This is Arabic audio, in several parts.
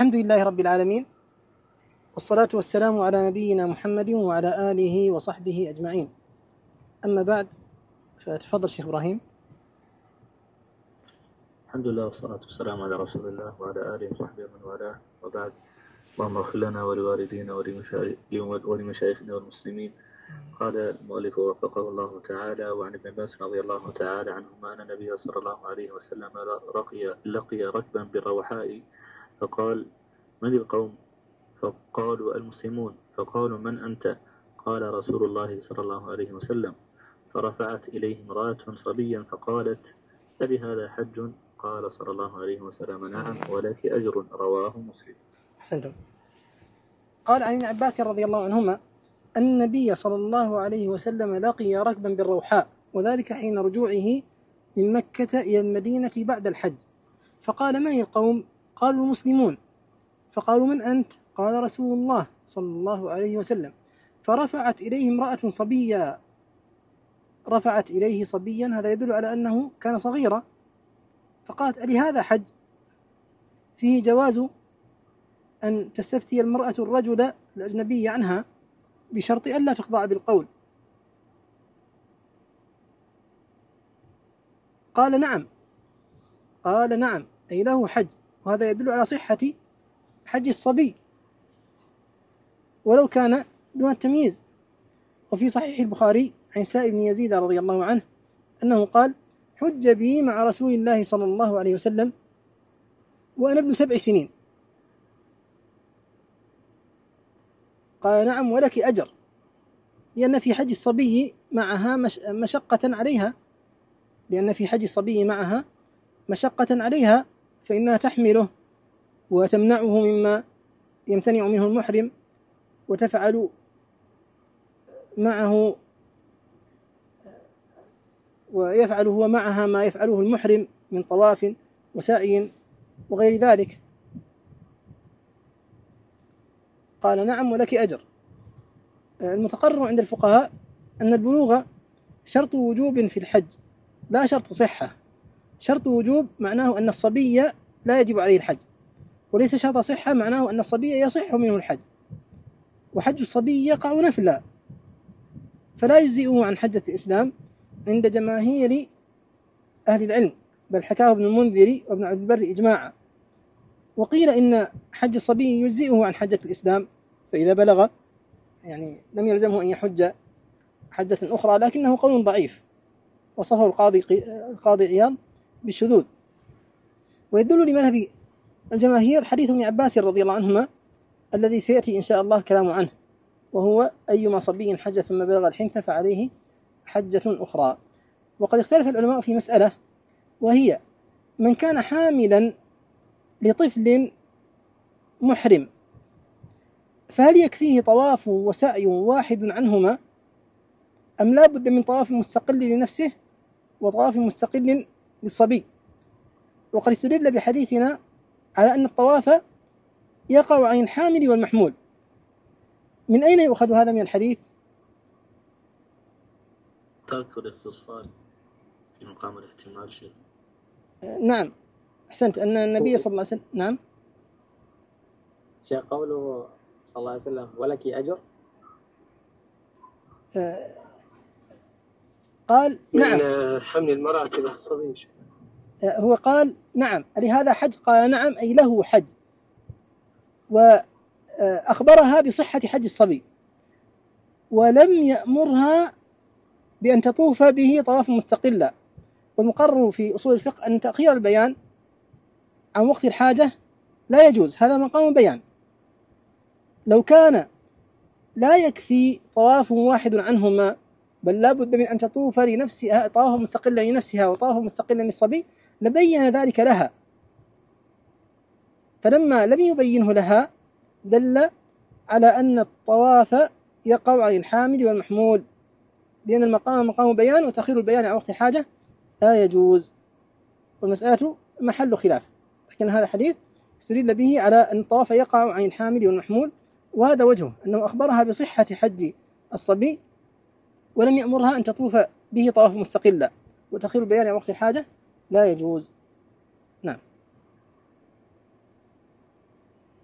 الحمد لله رب العالمين، والصلاة والسلام على نبينا محمد وعلى آله وصحبه أجمعين. أما بعد، فتفضل شيخ إبراهيم. الحمد لله والصلاة والسلام على رسول الله وعلى آله وصحبه ومن والاه، وبعد. اللهم اغفر لنا ولوالدينا ولمشايخنا والمسلمين. قال المؤلف وفقه الله تعالى: وعن ابن عباس رضي الله تعالى عنهما أن النبي صلى الله عليه وسلم لقي ركبا بالروحاء فقال: من القوم؟ فقالوا: المسلمون. فقالوا: من أنت؟ قال: رسول الله صلى الله عليه وسلم. فرفعت إليه امرأة صبيا فقالت: ألهذا حج؟ قال صلى الله عليه وسلم: نعم ولك أجر. رواه مسلم. أحسنتم. قال عن ابن عباس رضي الله عنهما أن النبي صلى الله عليه وسلم لقي ركبا بالروحاء، وذلك حين رجوعه من مكة إلى المدينة بعد الحج، فقال: من القوم؟ قالوا: المسلمون. فقالوا: من أنت؟ قال: رسول الله صلى الله عليه وسلم. فرفعت إليه امرأة صبيا، رفعت إليه صبيا، هذا يدل على أنه كان صغيرا، فقالت: ألهذا حج؟ فيه جواز أن تستفتي المرأة الرجل الأجنبي عنها بشرط ألا تخضع بالقول. قال: نعم. قال: نعم أي له حج، وهذا يدل على صحة حج الصبي ولو كان دون التمييز. وفي صحيح البخاري عن سائب بن يزيد رضي الله عنه أنه قال: حج بي مع رسول الله صلى الله عليه وسلم وأنا ابن 7 سنين. قال: نعم ولك أجر، لأن في حج الصبي معها مشقة عليها، فإنها تحمله وتمنعه مما يمتنع منه المحرم، وتفعل معه ويفعل هو معها ما يفعله المحرم من طواف وسعي وغير ذلك. قال: نعم ولك أجر. المتقرر عند الفقهاء أن البلوغ شرط وجوب في الحج لا شرط صحة. شرط وجوب معناه أن الصبي لا يجب عليه الحج، وليس شرط صحة معناه أن الصبي يصح منه الحج، وحج الصبي يقع نفلا، فلا يجزئه عن حجة الإسلام عند جماهير أهل العلم، بل حكاه ابن المنذر وابن عبد البر إجماعا. وقيل إن حج الصبي يجزئه عن حجة الإسلام، فإذا بلغ يعني لم يلزمه أن يحج حجة أخرى، لكنه قول ضعيف وصفه القاضي عياض بالشذوذ. ويدل لمذهب الجماهير حديث ابن عباس رضي الله عنهما الذي سيأتي إن شاء الله الكلام عنه، وهو: أيما صبي حج ثم بلغ الحنث فعليه حجة أخرى. وقد اختلف العلماء في مسألة، وهي: من كان حاملا لطفل محرم فهل يكفيه طواف وسعي واحد عنهما، أم لا بد من طواف مستقل لنفسه وطواف مستقل للصبي؟ وقد استدل بحديثنا على أن الطواف يقع عن الحامل والمحمول. من أين يؤخذ هذا من الحديث؟ ترك الاستفصال في مقام الاحتمال شيء. نعم أحسنت، أن النبي صلى الله عليه وسلم نعم شيء قوله صلى الله عليه وسلم ولك أجر، قال نعم من حمل المرأة بالصبي. هو قال نعم لهذا حج، قال نعم أي له حج، وأخبرها بصحة حج الصبي، ولم يأمرها بأن تطوف به طواف مستقلا. والمقرر في أصول الفقه أن تأخير البيان عن وقت الحاجة لا يجوز، هذا مقام بيان. لو كان لا يكفي طواف واحد عنهما، بل لا بد من أن تطوف لنفسها طواف مستقلا لنفسها وطواف مستقلا للصبي، لبين ذلك لها، فلما لم يبينه لها دل على أن الطواف يقع عن الحامل والمحمول، لأن المقام مقام بيان، وتأخير البيان عن وقت الحاجة لا يجوز، والمسألة محل خلاف. لكن هذا الحديث استدل به على أن الطواف يقع عن الحامل والمحمول، وهذا وجهه أنه أخبرها بصحة حج الصبي ولم يأمرها أن تطوف به طواف مستقلا، وتأخير البيان عن وقت الحاجة لا يجوز. نعم.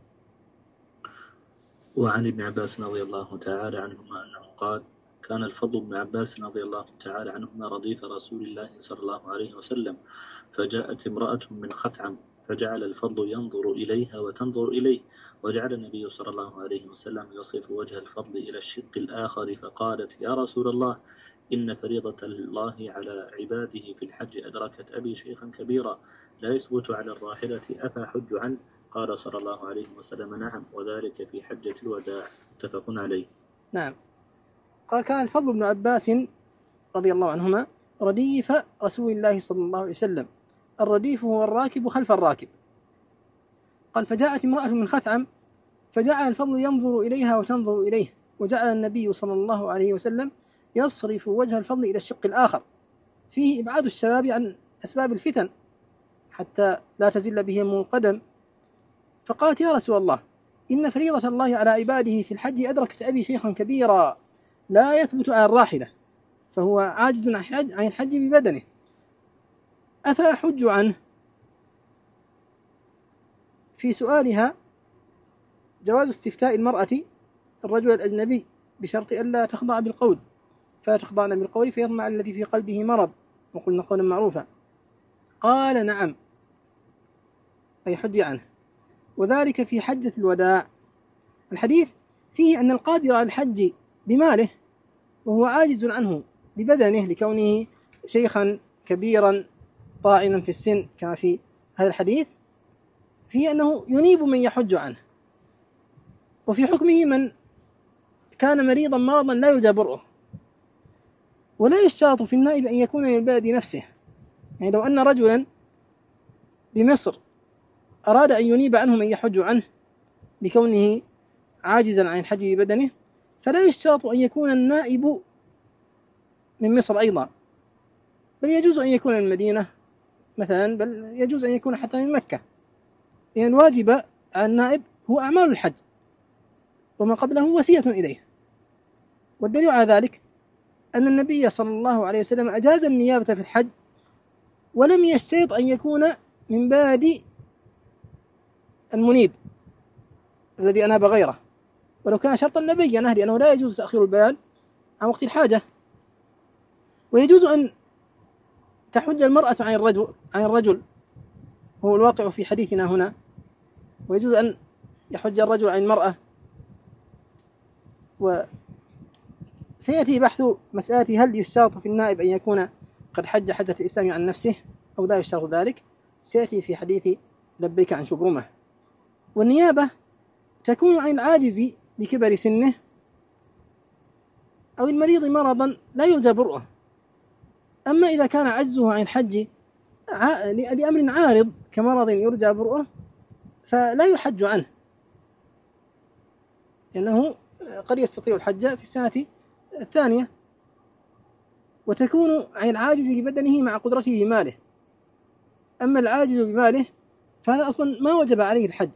وعن ابن عباس رضي الله تعالى عنهما أنه قال: كان الفضل بن عباس رضي الله تعالى عنهما رديف رسول الله صلى الله عليه وسلم، فجاءت امرأة من خثعم فجعل الفضل ينظر إليها وتنظر إليه، وجعل النبي صلى الله عليه وسلم يصرف وجه الفضل إلى الشق الآخر، فقالت: يا رسول الله، إن فريضة الله على عباده في الحج أدركت أبي شيخا كبيرا لا يثبت على الراحلة، أفأحج عنه؟ قال صلى الله عليه وسلم: نعم، وذلك في حجة الوداع. متفق عليه. نعم. قال: كان الفضل بن عباس رضي الله عنهما رديف رسول الله صلى الله عليه وسلم. الرديف هو الراكب خلف الراكب. قال: فجاءت امرأة من خثعم فجعل الفضل ينظر إليها وتنظر إليه، وجعل النبي صلى الله عليه وسلم يصرف وجه الفضل إلى الشق الآخر، فيه إبعاد الشباب عن أسباب الفتن حتى لا تزل بهم القدم. فقالت: يا رسول الله، إن فريضة الله على عباده في الحج أدركت أبي شيخا كبيرا لا يثبت على الراحلة، فهو عاجز عن الحج ببدنه، أفأحج عنه؟ في سؤالها جواز استفتاء المرأة الرجل الأجنبي بشرط ألا تخضع بالقول، فلا تخضعن بالقول فيطمع الذي في قلبه مرض، وقلنا قولا معروفا. قال: نعم، أي حج عنه، وذلك في حجة الوداع. الحديث فيه أن القادر على الحج بماله وهو عاجز عنه ببدنه لكونه شيخا كبيرا طاعنا في السن كما في هذا الحديث، فيه أنه ينيب من يحج عنه. وفي حكمه من كان مريضا مرضا لا يرجى برؤه، ولا يشترط في النائب أن يكون من البلد نفسه. يعني لو أن رجلا بمصر أراد أن ينيب عنه من يحج عنه لكونه عاجزا عن الحج ببدنه، فلا يشترط أن يكون النائب من مصر أيضا، بل يجوز أن يكون من المدينة مثلا، بل يجوز أن يكون حتى من مكة، لأن الواجب على النائب هو أعمال الحج وما قبله وسيلة إليه. والدليل على ذلك أن النبي صلى الله عليه وسلم أجاز النيابة في الحج، ولم يشترط أن يكون من بلد المنيب الذي أناب غيره، ولو كان شرطا لبينه، لأنه لا يجوز تأخير البيان عن وقت الحاجة. ويجوز أن تحج المرأة عن الرجل، هو الواقع في حديثنا هنا، ويجوز أن يحج الرجل عن المرأة. وسيأتي بحث مسألة هل يشترط في النائب أن يكون قد حج حجة الإسلام عن نفسه أو لا يشترط ذلك، سيأتي في حديث لبيك عن شبرمة. والنيابة تكون عن العاجز لكبر سنه أو المريض مرضا لا يرجى برؤه. أما إذا كان عجزه عن الحج لأمر عارض كمرض يرجى برؤه فلا يحج عنه، لأنه قد يستطيع الحج في السنة الثانية، وتكون عن العاجز ببدنه مع قدرته بماله. أما العاجز بماله فهذا أصلا ما وجب عليه الحج.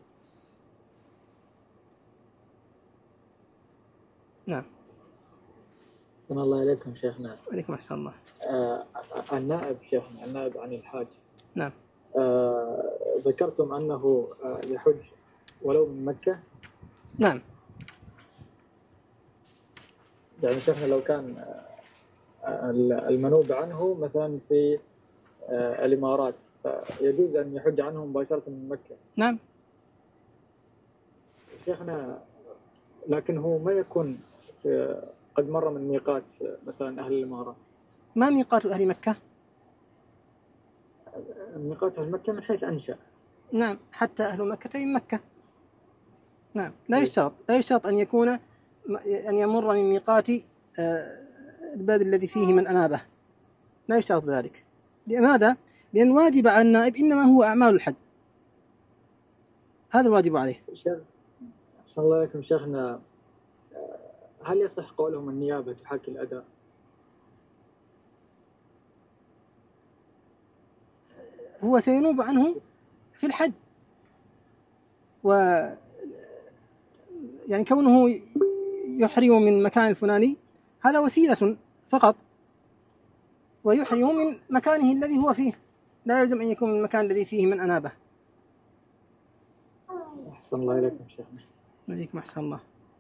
نعم. أحسن الله إليكم شيخنا. وعليكم أحسن الله. النائب شيخنا، النائب عن الحاج. نعم. ذكرتم أنه يحج ولو من مكة. نعم. يعني شيخنا لو كان المنوب عنه مثلا في الإمارات فيجوز أن يحج عنه مباشرة من مكة. نعم. شيخنا لكن هو ما يكون قد مر من ميقات مثلا أهل الإمارات. ما ميقات أهل مكة؟ ميقات أهل مكة من حيث أنشأ. نعم، حتى أهل مكة من مكة. نعم، لا يشترط أن يكون أن يمر من ميقات البلد الذي فيه من أنابه، لا يشترط ذلك. لماذا؟ لأن واجب على النائب إنما هو أعمال الحج، هذا الواجب عليه. أحسن الله عليكم شيخنا، هل يصح قولهم النيابة تحاكي الأداء؟ هو سينوب عنه في الحج، يعني كونه يحرم من مكان الفلاني هذا وسيلة فقط، ويحرم من مكانه الذي هو فيه، لا يلزم أن يكون من المكان الذي فيه من أنابه. أحسن الله إليكم شيخنا. عليكم أحسن الله.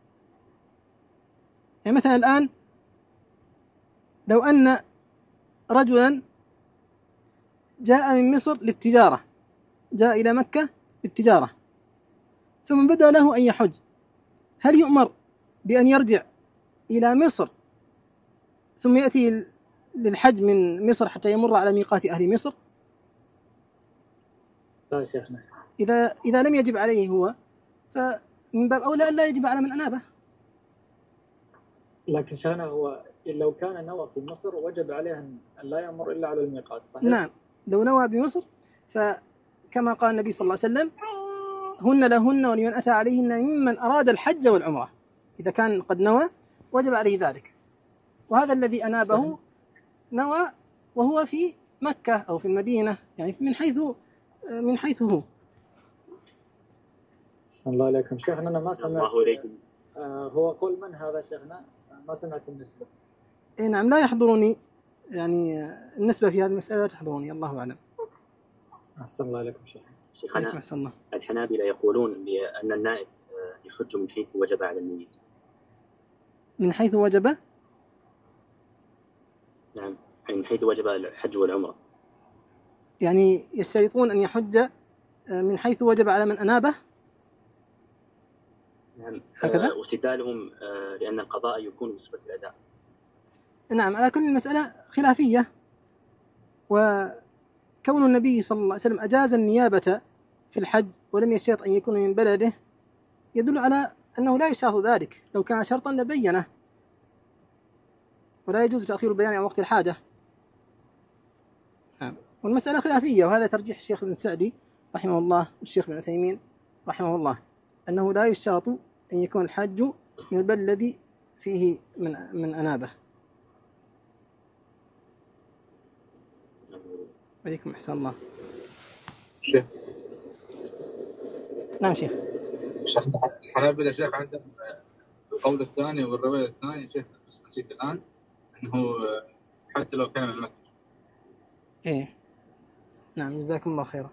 يعني مثلا الآن لو أن رجلا جاء من مصر للتجارة، جاء إلى مكة للتجارة، ثم بدأ له أن يحج، هل يؤمر بأن يرجع إلى مصر ثم يأتي للحج من مصر حتى يمر على ميقات أهل مصر؟ لا شيخنا، إذا لم يجب عليه هو، فمن باب أولى أن لا يجب على من أنابه. لكن شيخنا هو لو كان نوى في مصر وجب عليه أن لا يمر إلا على الميقات، صحيح؟ نعم، لو نوى بمصر فكما قال النبي صلى الله عليه وسلم: هن لهن ولمن أتى عليهن ممن أراد الحج والعمرة. إذا كان قد نوى وجب عليه ذلك. وهذا الذي أنابه نوى وهو في مكة أو في المدينة، يعني من حيث هو. صلى الله عليكم شيخنا. أنا ما سمعت الله إليكم. هو قول من هذا شيخنا؟ ما سمعت النسبة. نعم، لا يحضرني يعني النسبة في هذه المسألة لا تحضرني، الله أعلم. أحسن الله عليكم شيخنا. شيخنا الحنابلة يقولون بأن النائب يحج من حيث وجب على الميت. من حيث وجب؟ نعم، يعني من حيث وجب الحج والعمرة، يعني يشترطون أن يحج من حيث وجب على من أنابه. نعم، هكذا؟ واستدلالهم لأن القضاء يكون بصفة الأداء. نعم، على كل المسألة خلافية، وكون النبي صلى الله عليه وسلم أجاز النيابة في الحج ولم يشترط أن يكون من بلده يدل على أنه لا يشترط ذلك، لو كان شرطا لبينه، ولا يجوز تأخير البيان عن وقت الحاجة. نعم، والمسألة خلافية، وهذا ترجيح الشيخ ابن سعدي رحمه الله والشيخ ابن عثيمين رحمه الله، أنه لا يشترط أن يكون الحج من البلد الذي فيه من أنابه. عليكم أحسن الله. شيخ. نعم شيخ. الحنابلة شيخ عندهم القول الثاني والرواية الثانية شيخ، بس نسيت الآن، أنه حتى لو كان من مكة. إيه نعم، جزاكم الله خيرا.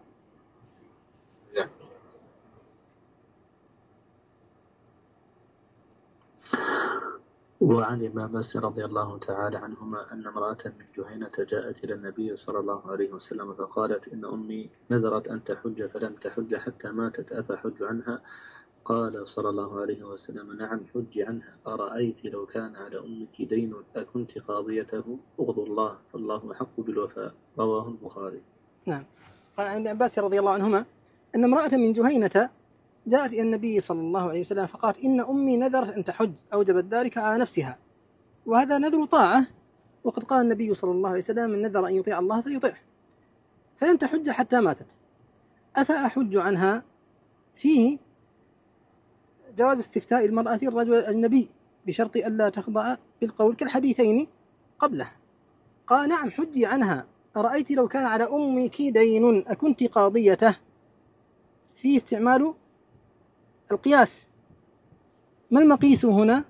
وعن ابن عباس رضي الله تعالى عنهما أن امرأة من جهينة جاءت إلى النبي صلى الله عليه وسلم فقالت: إن أمي نذرت أن تحج فلم تحج حتى ماتت، أفحج عنها؟ قال صلى الله عليه وسلم: نعم، حج عنها. أرأيت لو كان على أمك دين أكنت قاضيته؟ اغضوا الله فالله أحق بالوفاء. رواه البخاري. نعم. قال عن ابن عباس رضي الله عنهما أن امرأة من جهينة جاءت إلى النبي صلى الله عليه وسلم فقالت: إن أمي نذرت أن تحج، أوجبت ذلك على نفسها، وهذا نذر طاعة، وقد قال النبي صلى الله عليه وسلم: من نذر أن يطيع الله فليطيعه، فلم تحج حتى ماتت، أفأحج عنها؟ فيه جواز استفتاء المرأة الرجل الأجنبي بشرط ألا تخضع بالقول كالحديثين قبله. قال: نعم، حجي عنها. أرأيت لو كان على أمك دين أكنت قاضيته؟ في استعمال القياس. ما المقيس هنا؟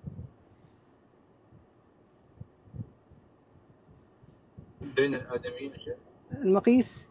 دين الآدميين شيخ. المقيس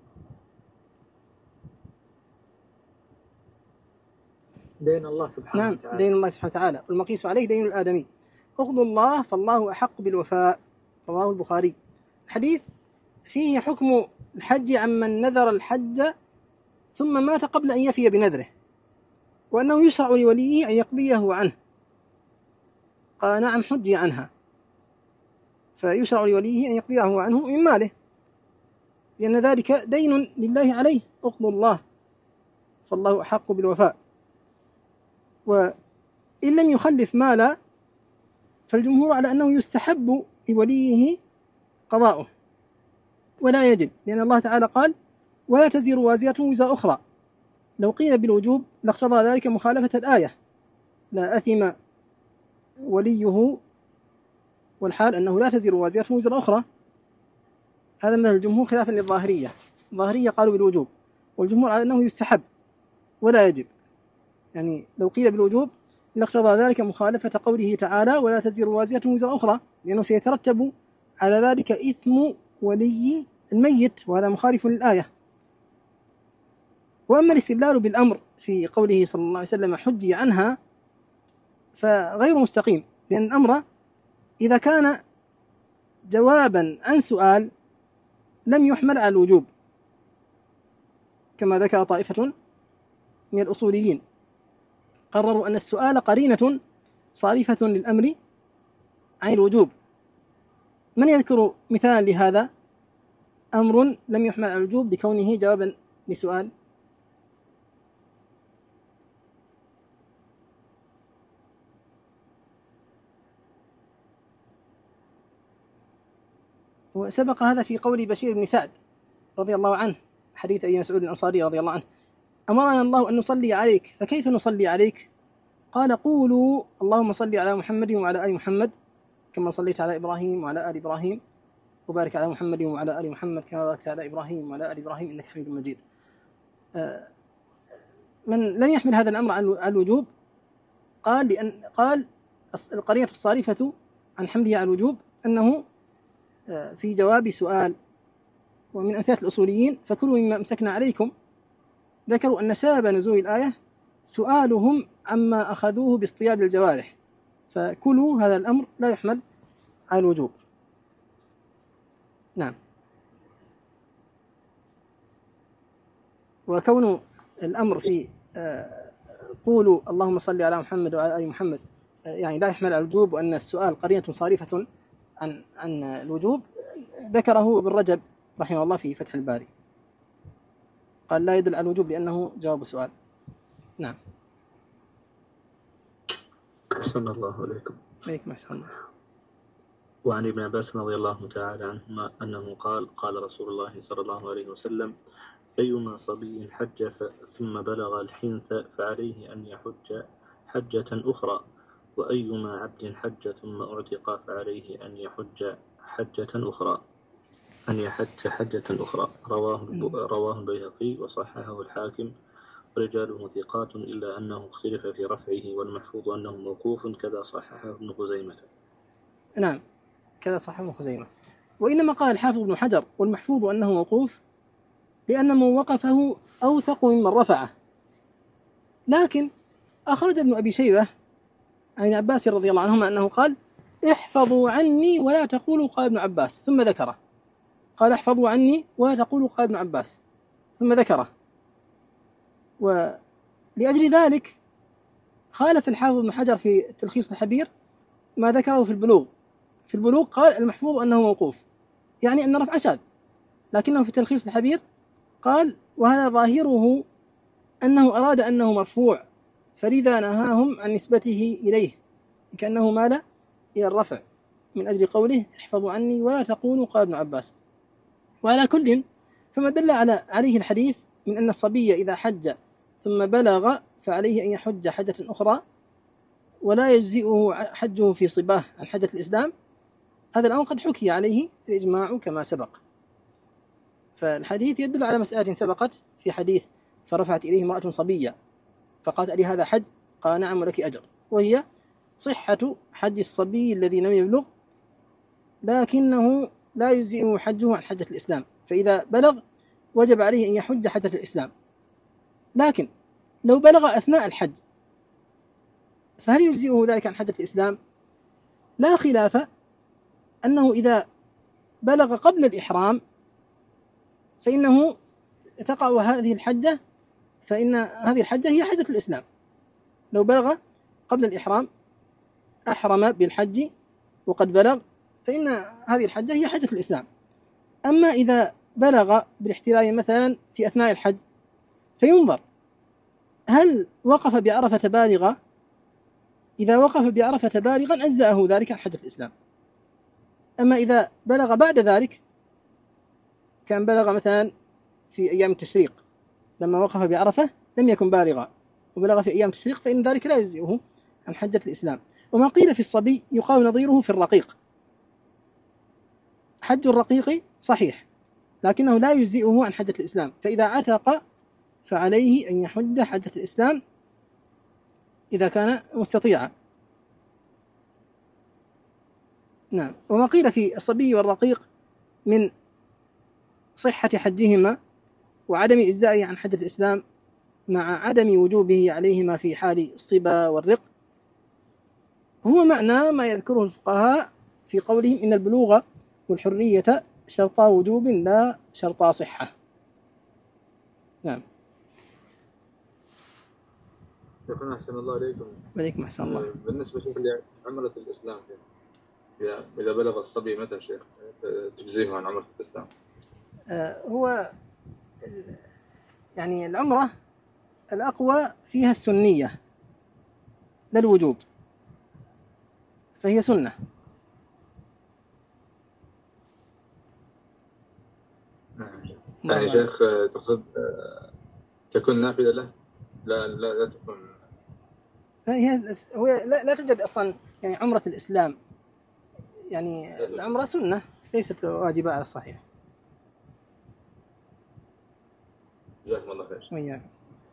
دين الله سبحانه نعم وتعالى. دين الله سبحانه وتعالى، والمقيس عليه دين الآدمي. اغضوا الله فالله أحق بالوفاء. رواه البخاري. الحديث فيه حكم الحج عمن نذر الحج ثم مات قبل أن يفي بنذره، وأنه يشرع لوليه أن يقضيه عنه. قال: نعم، حجي عنها. فيشرع لوليه أن يقضيه عنه من ماله، لأن ذلك دين لله عليه. اغضوا الله فالله أحق بالوفاء. وإن لم يخلف مالا فالجمهور على أنه يستحب لوليه قضاؤه ولا يجب، لأن الله تعالى قال: ولا تزر وازرة وزر أخرى. لو قيل بالوجوب لاقتضى ذلك مخالفة الآية: لا أثم وليه، والحال أنه لا تزر وازرة وزر أخرى. هذا من الجمهور خلافا للظاهرية. الظاهرية قالوا بالوجوب، والجمهور على أنه يستحب ولا يجب. يعني لو قيل بالوجوب لاقتضى ذلك مخالفة قوله تعالى: ولا تزر وازرة وزر أخرى، لأنه سيترتب على ذلك إثم ولي الميت، وهذا مخالف للآية. وأما الاستدلال بالأمر في قوله صلى الله عليه وسلم: حجي عنها، فغير مستقيم، لأن الأمر إذا كان جوابا عن سؤال لم يحمل على الوجوب، كما ذكر طائفة من الأصوليين قرروا أن السؤال قرينة صارفة للأمر عن الوجوب. من يذكر مثال لهذا؟ أمر لم يحمل على الوجوب لكونه جوابا لسؤال. وسبق هذا في قول بشير بن سعد رضي الله عنه، حديث أبي مسعود الأنصاري رضي الله عنه: أمرنا الله أن نصلي عليك فكيف نصلي عليك؟ قال: قولوا اللهم صل على محمد وعلى آل محمد كما صليت على إبراهيم وعلى آل إبراهيم، وبارك على محمد وعلى آل محمد كما باركت على إبراهيم وعلى آل إبراهيم إنك حميد مجيد. من لم يحمل هذا الأمر على الوجوب قال القرينة الصارفة عن حمله على الوجوب أنه في جواب سؤال. ومن أمثلة الأصوليين: فكلوا مما أمسكنا عليكم، ذكروا أن سبب نزول الآية سؤالهم عما أخذوه باصطياد الجوارح، فكلوا هذا الأمر لا يحمل على الوجوب. نعم. وكون الأمر في قولوا اللهم صل على محمد وعلى آل محمد يعني لا يحمل على الوجوب، وأن السؤال قرينة صارفة عن الوجوب، ذكره ابن رجب رحمه الله في فتح الباري، قال لا يدل على الوجوب لأنه جواب سؤال. نعم. أحسن الله عليكم. عليكم أحسن. وعن ابن عباس رضي الله تعالى عنهما أنه قال رسول الله صلى الله عليه وسلم: أيما صبي حج ثم بلغ الحنث فعليه أن يحج حجة أخرى، وأيما عبد حج ثم اعتق فعليه أن يحج حجة أخرى. رواه البيهقي وصححه الحاكم، رجاله ثقات إلا أنه اختلف في رفعه، والمحفوظ أنه موقوف كذا صححه ابن خزيمة. نعم، كذا صححه ابن خزيمة. وإنما قال الحافظ ابن حجر والمحفوظ أنه موقوف لأن من وقفه أوثق ممن رفعه. لكن أخرج ابن أبي شيبة عن ابن عباس رضي الله عنهما أنه قال: احفظوا عني ولا تقولوا قال ابن عباس، ثم ذكره. قال: احفظوا عني ولا تقولوا قال ابن عباس، ثم ذكره. ولأجل ذلك خالف الحافظ ابن حجر في تلخيص الحبير ما ذكره في البلوغ. في البلوغ قال المحفوظ أنه موقوف، يعني أن رفع شاذ، لكنه في تلخيص الحبير قال: وهذا ظاهره أنه أراد أنه مرفوع، فلذا نهاهم عن نسبته إليه كأنه مال إلى الرفع من أجل قوله: احفظوا عني ولا تقولوا قال ابن عباس. وعلى كل فما دل عليه الحديث من أن الصبي إذا حج ثم بلغ فعليه أن يحج حجة أخرى ولا يجزئه حجه في صباه عن حجة الإسلام، هذا الأمر قد حكي عليه الإجماع كما سبق. فالحديث يدل على مسألة سبقت في حديث: فرفعت إليه امرأة صبية فقالت: ألي هذا حج؟ قال: نعم ولك أجر، وهي صحة حج الصبي الذي لم يبلغ، لكنه لا يجزئه حجه عن حجة الإسلام، فإذا بلغ وجب عليه أن يحج حجة الإسلام. لكن لو بلغ أثناء الحج فهل يجزئه ذلك عن حجة الإسلام؟ لا خلاف أنه إذا بلغ قبل الإحرام فإنه تقع هذه الحجة، فإن هذه الحجة هي حجة الإسلام. لو بلغ قبل الإحرام أحرم بالحج وقد بلغ فإن هذه الحجة هي حجة الإسلام. أما إذا بلغ بالاحتلال مثلا في أثناء الحج فينظر هل وقف بعرفة بالغا، إذا وقف بعرفة بالغا أجزأه ذلك عن حجة الإسلام. أما إذا بلغ بعد ذلك، كان بلغ مثلا في أيام التشريق لما وقف بعرفة لم يكن بالغا وبلغ في أيام التشريق، فإن ذلك لا يجزئه عن حجة الإسلام. وما قيل في الصبي يقال نظيره في الرقيق. حج الرقيق صحيح لكنه لا يجزئه عن حجة الإسلام، فإذا عتق فعليه أن يحج حجة الإسلام إذا كان مستطيعا. نعم. وما قيل في الصبي والرقيق من صحة حجهما وعدم إجزائه عن حجة الإسلام مع عدم وجوبه عليهما في حال الصبا والرق، هو معنى ما يذكره الفقهاء في قولهم إن البلوغ والحرية شرطا وجوب لا شرطا صحة. نعم. شيخنا أحسن الله إليكم. وعليكم أحسن الله. بالنسبة لعمرة الإسلام، إذا بلغ الصبي متى شيخ تجزيه عن عمرة الإسلام؟ هو يعني العمرة الأقوى فيها السنية لا الوجوب، فهي سنة. يعني شيخ تقصد تكون نافلة له؟ لا تكون. هو لا توجد أصلا يعني عمرة الإسلام، يعني العمرة سنة ليست واجبة على الصحيح. جزاكم الله خير. وياكم.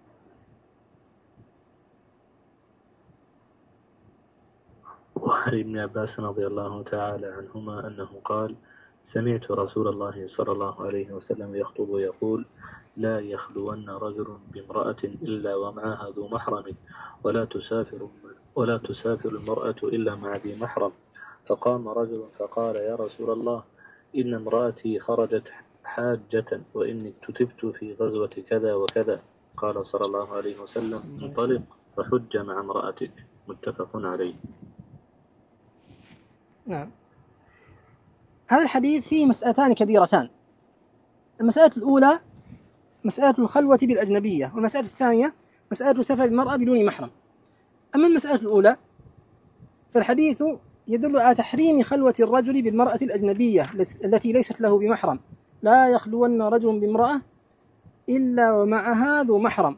وعن ابن عباس رضي الله تعالى عنهما أنه قال: سمعت رسول الله صلى الله عليه وسلم يخطب يقول: لا يخلون رجل بامرأة إلا ومعها ذو محرم، ولا تسافر المرأة إلا مع ذي محرم. فقام رجل فقال: يا رسول الله، إن امرأتي خرجت حاجة وإني كتبت في غزوة كذا وكذا. قال صلى الله عليه وسلم: انطلق فحج مع امرأتك. متفق عليه. نعم. هذا الحديث فيه مسألتان كبيرتان. المسألة الأولى مسألة الخلوة بالأجنبية، والمسألة الثانية مسألة سفر المرأة بدون محرم. أما المسألة الأولى فالحديث يدل على تحريم خلوة الرجل بالمرأة الأجنبية التي ليست له بمحرم. لا يخلون رجل بامرأة إلا ومعها ذو محرم.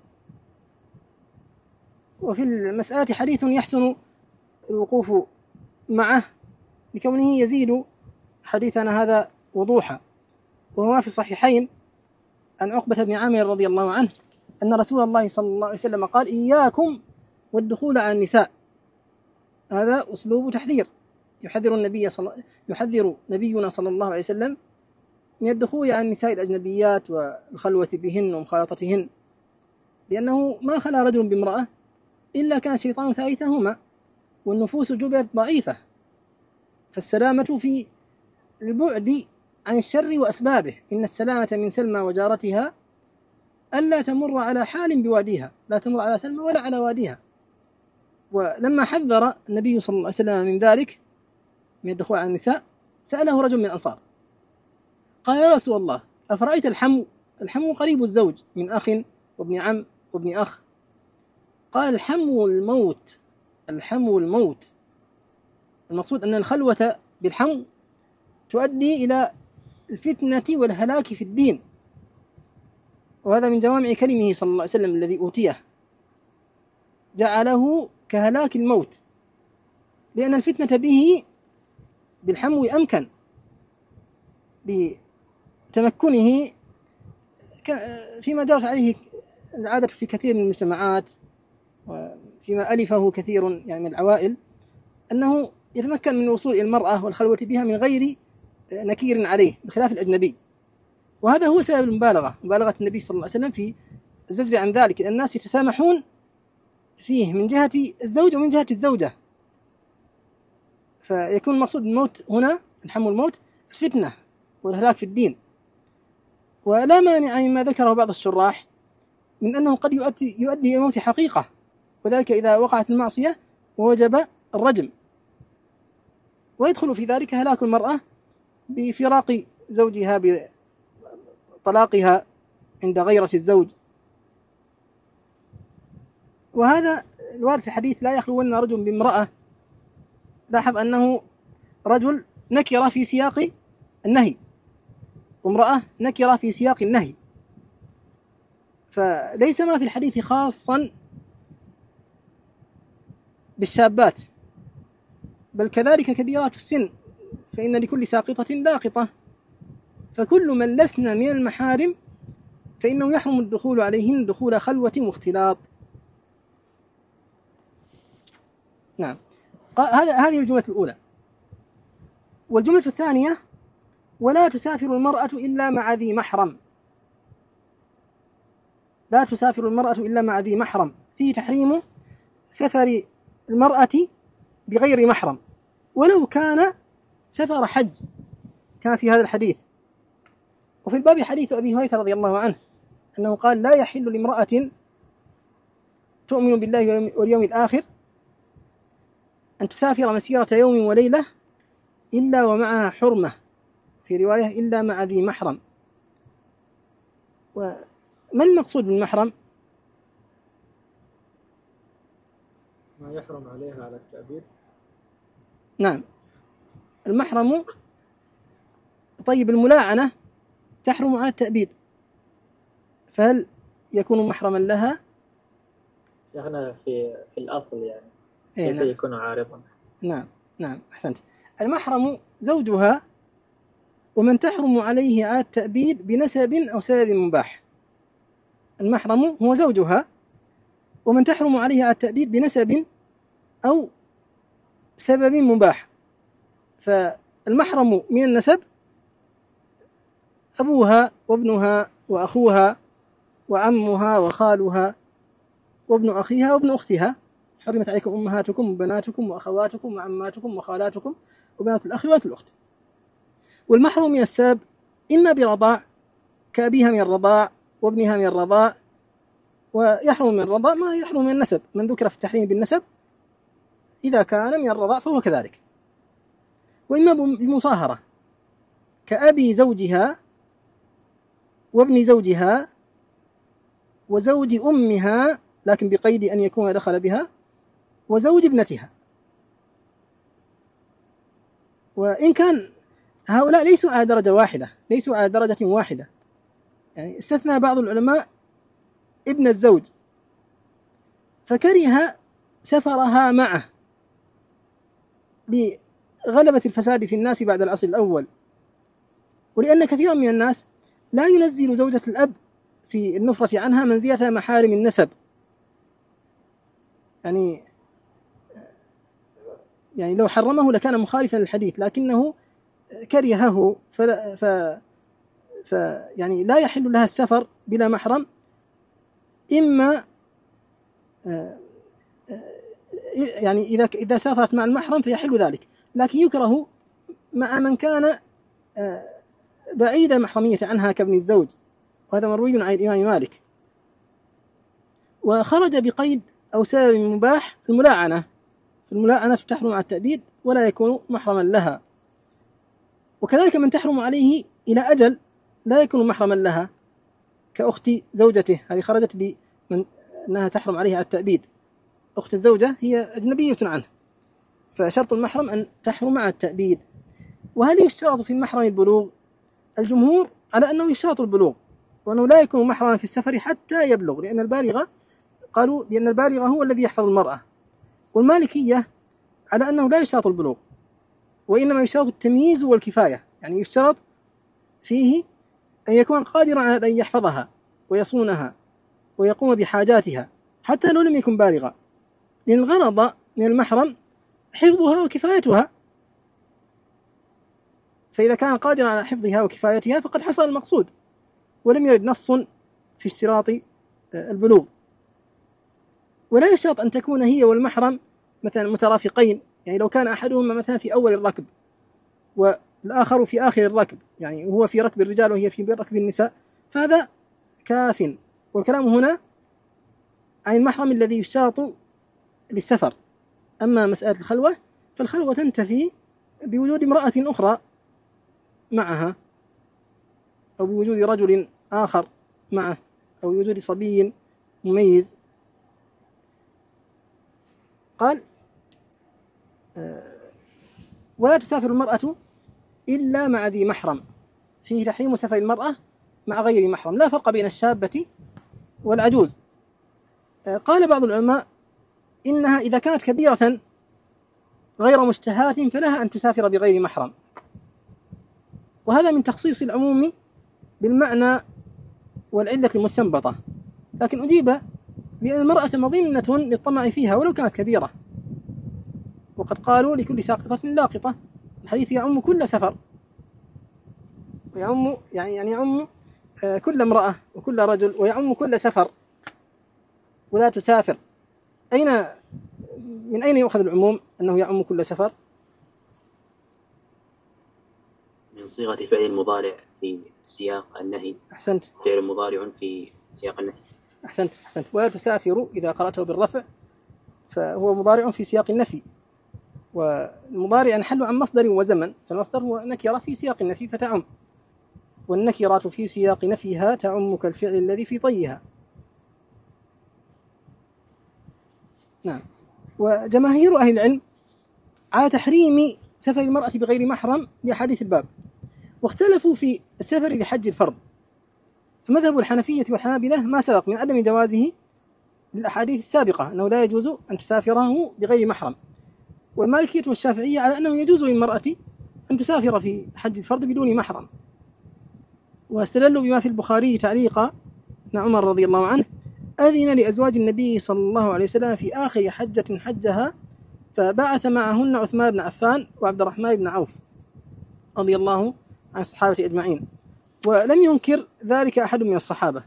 وفي المسألة حديث يحسن الوقوف معه لكونه يزيد حديثنا هذا وضوحا، وهو في الصحيحين عن عقبة بن عامر رضي الله عنه أن رسول الله صلى الله عليه وسلم قال: إياكم والدخول على النساء. هذا أسلوب تحذير، يحذر نبينا صلى الله عليه وسلم من الدخول على النساء الأجنبيات والخلوة بهن ومخالطتهن، لأنه ما خلا رجل بامرأة إلا كان الشيطان ثالثهما، والنفوس جبلت ضعيفة، فالسلامة في البعد عن الشر وأسبابه. إن السلامة من سلمى وجارتها ألا تمر على حال بواديها، لا تمر على سلمى ولا على واديها. ولما حذر النبي صلى الله عليه وسلم من ذلك، من الدخول على النساء، سأله رجل من الأنصار قال: يا رسول الله، أفرأيت الحمو؟ الحمو قريب الزوج من أخ وابن عم وابن أخ. قال: الحمو الموت. الحمو الموت. المقصود أن الخلوة بالحمو تؤدي إلى الفتنة والهلاك في الدين، وهذا من جوامع كلمه صلى الله عليه وسلم الذي أوتيه، جعله كهلاك الموت، لأن الفتنة به بالحمو أمكن لتمكنه، فيما جرت عليه العادة في كثير من المجتمعات، وفيما ألفه كثير يعني من العوائل، أنه يتمكن من الوصول إلى المرأة والخلوة بها من غير نكير عليه، بخلاف الأجنبي. وهذا هو سبب مبالغة النبي صلى الله عليه وسلم في الزجر عن ذلك، لأن الناس يتسامحون فيه من جهة الزوج ومن جهة الزوجة، فيكون المقصود الموت هنا، الحمو الموت، الفتنة والهلاك في الدين. ولا مانع مما ذكره بعض الشراح من أنه قد يؤدي إلى موت حقيقة، وذلك إذا وقعت المعصية ووجب الرجم، ويدخل في ذلك هلاك المرأة بفراق زوجها، بطلاقها عند غيرة الزوج. وهذا الوارد في الحديث: لا يخلون رجل بامرأة. لاحظ أنه رجل نكرة في سياق النهي، وامرأة نكرة في سياق النهي، فليس ما في الحديث خاصا بالشابات، بل كذلك كبيرات السن، فإن لكل ساقطة لاقطة، فكل من لسن من المحارم فإنه يحرم الدخول عليهن دخول خلوة واختلاط. نعم. هذه الجملة الأولى. والجملة الثانية: ولا تسافر المرأة إلا مع ذي محرم. لا تسافر المرأة إلا مع ذي محرم، فيه تحريم سفر المرأة بغير محرم ولو كان سفر حج، كان في هذا الحديث. وفي الباب حديث أبي هريرة رضي الله عنه أنه قال: لا يحل لامرأة تؤمن بالله واليوم الآخر أن تسافر مسيرة يوم وليلة إلا ومعها حرمة، في رواية إلا مع ذي محرم. وما المقصود بالمحرم؟ ما يحرم عليها على التأبيد. نعم، المحرم. طيب الملاعنة تحرم على التأبيد، فهل يكون محرما لها؟ شيخنا في الأصل يعني إيه ليس يكون عارضا. نعم أحسنت. المحرم زوجها ومن تحرم عليه على التأبيد بنسب أو سبب مباح. المحرم هو زوجها ومن تحرم عليه على التأبيد بنسب أو سبب مباح. فالمحرم من النسب أبوها وابنها وأخوها وعمها وخالها وابن أخيها وابن أختها. حرمت عليكم أمهاتكم وبناتكم وأخواتكم وعماتكم وخالاتكم وبنات الأخ وبنات الأخت. والمحرم من السبب إما برضاع كأبيها من الرضاع وابنها من الرضاع، ويحرم من الرضاع ما يحرم من النسب، من ذكر في التحريم بالنسب إذا كان من الرضاع فهو كذلك. وإما بمصاهرة كأبي زوجها وابن زوجها وزوج أمها، لكن بقيد أن يكون دخل بها، وزوج ابنتها. وإن كان هؤلاء ليسوا على درجة واحدة، ليسوا على درجة واحدة، يعني استثنى بعض العلماء ابن الزوج فكره سفرها معه لغلبة الفساد في الناس بعد العصر الأول، ولأن كثيرا من الناس لا ينزل زوجة الأب في النفرة عنها منزلة محارم النسب. يعني لو حرمه لكان مخالفا للحديث، لكنه كرهه يعني لا يحل لها السفر بلا محرم، إما يعني إذا سافرت مع المحرم فيحل ذلك، لكن يكره مع من كان بعيد محرمية عنها كابن الزوج، وهذا مروي عن الإمام مالك. وخرج بقيد أو سبب مباح الملاعنة، الملاعنة تحرم على التأبيد ولا يكون محرما لها. وكذلك من تحرم عليه إلى أجل لا يكون محرما لها كأخت زوجته، هذه خرجت بمن أنها تحرم عليها على التأبيد. أخت الزوجة هي أجنبية عنه، فشرط المحرم أن تحرم على التأبيد. وهل يشترط في المحرم البلوغ؟ الجمهور على أنه يشترط البلوغ، وأنه لا يكون محرما في السفر حتى يبلغ، لأن البالغ هو الذي يحفظ المرأة. والمالكية على أنه لا يشترط البلوغ، وإنما يشترط التمييز والكفاية، يعني يشترط فيه أن يكون قادرا على أن يحفظها ويصونها ويقوم بحاجاتها حتى لو لم يكن بالغا، لأن الغرض من المحرم حفظها وكفايتها، فإذا كان قادرا على حفظها وكفايتها فقد حصل المقصود، ولم يرد نص في اشتراط البلوغ. ولا يشترط أن تكون هي والمحرم مثلا مترافقين، يعني لو كان أحدهما مثلا في أول الركب والآخر في آخر الركب، يعني هو في ركب الرجال وهي في ركب النساء، فهذا كاف. والكلام هنا عن المحرم الذي يشترط للسفر. أما مسألة الخلوة فالخلوة تنتفي بوجود امرأة أخرى معها، أو بوجود رجل آخر معه، أو بوجود صبي مميز. قال: ولا تسافر المرأة إلا مع ذي محرم، فيه تحريم سفر المرأة مع غير محرم، لا فرق بين الشابة والعجوز. قال بعض العلماء إنها إذا كانت كبيرة غير مشتهاة فلها أن تسافر بغير محرم، وهذا من تخصيص العموم بالمعنى والعلة المستنبطة. لكن أجيب بأن المرأة مظنة للطمع فيها ولو كانت كبيرة، وقد قالوا لكل ساقطة لاقطة، الحديث يعم كل سفر، ويعم يعني يعم كل امرأة وكل رجل، ويعم كل سفر. ولا تسافر أين من أين يؤخذ العموم أنه يعم كل سفر؟ من صيغة فعل المضارع في سياق النهي. أحسنت. فعل مضارع في سياق النهي. أحسنت. وتسافر إذا قرأته بالرفع فهو مضارع في سياق النفي، والمضارع ينحل عن مصدر وزمن، فالمصدر هو نكرة في سياق النفي فتعم، والنكرات في سياق نفيها تعم كالفعل الذي في طيها. نعم. وجماهير أهل العلم على تحريم سفر المرأة بغير محرم لأحاديث الباب، واختلفوا في السفر لحج الفرض، فمذهب الحنفية والحنابلة ما سبق من عدم جوازه للأحاديث السابقة أنه لا يجوز أن تسافره بغير محرم، والمالكية والشافعية على أنه يجوز للمرأة أن تسافر في حج الفرض بدون محرم، واستدلوا بما في البخاري تعليقا أن عمر رضي الله عنه أذن لأزواج النبي صلى الله عليه وسلم في آخر حجة حجها فبعث معهن عثمان بن عفان وعبد الرحمن بن عوف رضي الله عن الصحابة أجمعين، ولم ينكر ذلك أحد من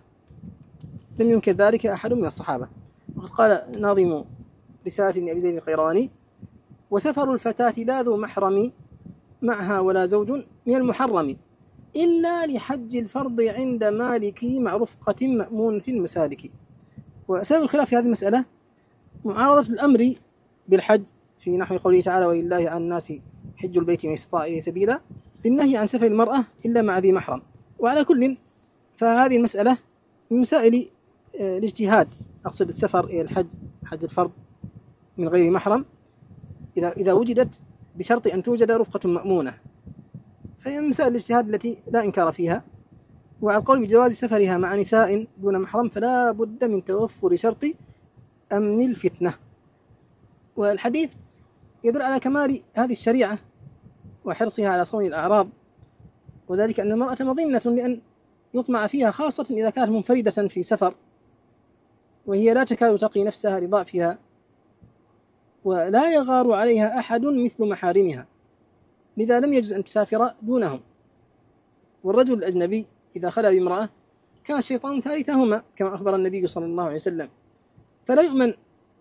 الصحابة. وقد قال ناظم رسالة ابن أبي زيد القيرواني: وسفر الفتاة لا ذو محرم معها ولا زوج من المحرم إلا لحج الفرض عند مالكي مع رفقة مأمونة المسالك. وسبب الخلاف في هذه المسألة معارضة الأمر بالحج في نحو قوله تعالى: ولله على الناس حج البيت من استطاع إليه سبيلا، بالنهي عن سفر المرأة إلا مع ذي محرم. وعلى كل فهذه المسألة من مسائل الاجتهاد، أقصد السفر إلى الحج حج الفرض من غير محرم إذا وجدت بشرط أن توجد رفقة مأمونة، فهي من مسائل الاجتهاد التي لا إنكار فيها. وعلى القول بجواز سفرها مع نساء دون محرم فلا بد من توفر شرط أمن الفتنة. والحديث يدل على كمال هذه الشريعة وحرصها على صون الأعراض، وذلك أن المرأة مظنة لأن يطمع فيها، خاصة إذا كانت منفردة في سفر وهي لا تكاد تقي نفسها لضعفها، ولا يغار عليها أحد مثل محارمها، لذا لم يجوز أن تسافر دونهم. والرجل الأجنبي إذا خلى بامرأة كان الشيطان ثالثهما كما أخبر النبي صلى الله عليه وسلم، فلا يؤمن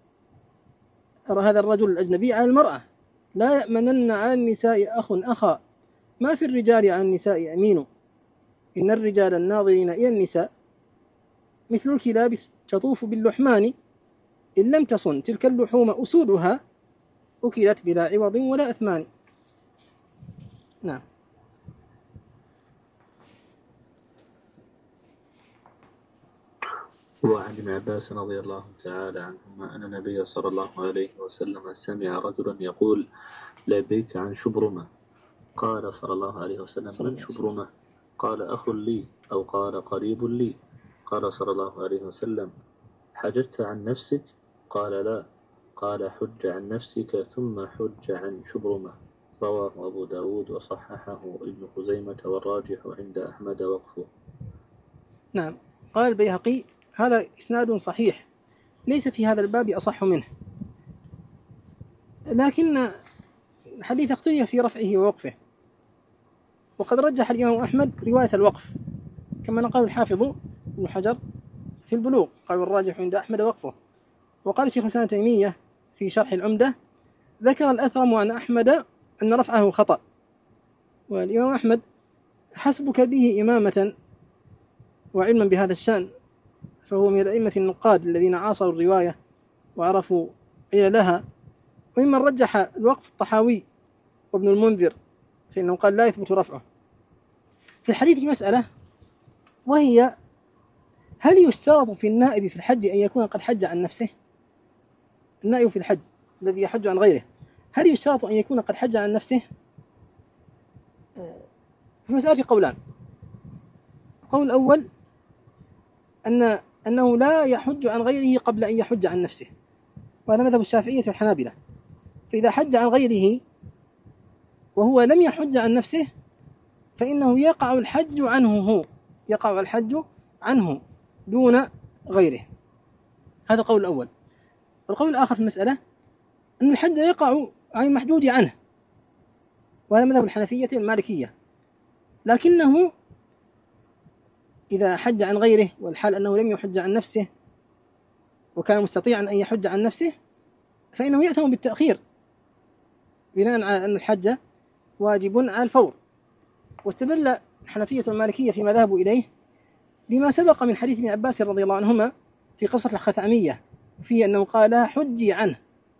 هذا الرجل الأجنبي على المرأة. لا يأمنن على النساء أخ أخا، ما في الرجال على النساء أمين، إن الرجال الناظرين إلى النساء مثل الكلاب تطوف باللحمان، إن لم تصن تلك اللحوم أسودها أكلت بلا عوض ولا أثمان. نعم. وعن ابن عباس رضي الله تعالى عنهما أن النبي صلى الله عليه وسلم سمع رجلا يقول: لبيك عن شبرمة. قال صلى الله عليه وسلم: من شبرمة؟ قال: أخ لي، أو قال: قريب لي. قال صلى الله عليه وسلم: حججت عن نفسك؟ قال: لا. قال: حج عن نفسك ثم حج عن شبرمة. رواه أبو داود وصححه ابن خزيمة، والراجح عند أحمد وقفه. نعم. قال البيهقي: هذا إسناد صحيح، ليس في هذا الباب أصح منه، لكن الحديث اختلف في رفعه ووقفه، وقد رجح الإمام أحمد رواية الوقف كما نقل الحافظ ابن حجر في البلوغ، قال: والراجح عند أحمد وقفه. وقال الشيخ الإسلام ابن تيمية في شرح العمدة: ذكر الأثرم عن أحمد أن رفعه خطأ. والإمام أحمد حسبك به إمامة وعلما بهذا الشأن، فهو من الأئمة النقاد الذين عاصروا الرواية وعرفوا إلى لها، وممن رجح الوقف الطحاوي وابن المنذر، فإنه قال لا يثبت رفعه. في الحديث مسألة، وهي: هل يشترط في النائب في الحج أن يكون قد حج عن نفسه؟ النائب في الحج الذي يحج عن غيره، هل يشترط أن يكون قد حج عن نفسه؟ في مسألة قولان. القول الأول أنه لا يحج عن غيره قبل أن يحج عن نفسه، وهذا مذهب الشافعية والحنابلة. فإذا حج عن غيره وهو لم يحج عن نفسه فإنه يقع الحج عنه دون غيره. هذا القول الأول. القول الآخر في المسألة أن الحج يقع عن المحجوج عنه، وهذا مذهب الحنفية والمالكية، لكنه إذا حج عن غيره والحال أنه لم يحج عن نفسه وكان مستطيعا أن يحج عن نفسه فإنه يأثم بالتأخير بناء على أن الحج واجب على الفور. واستدل الحنفية والمالكية فيما ذهبوا إليه بما سبق من حديث ابن عباس رضي الله عنهما في قصة الخثعمية، فيه أنه قال لها حجي عنه.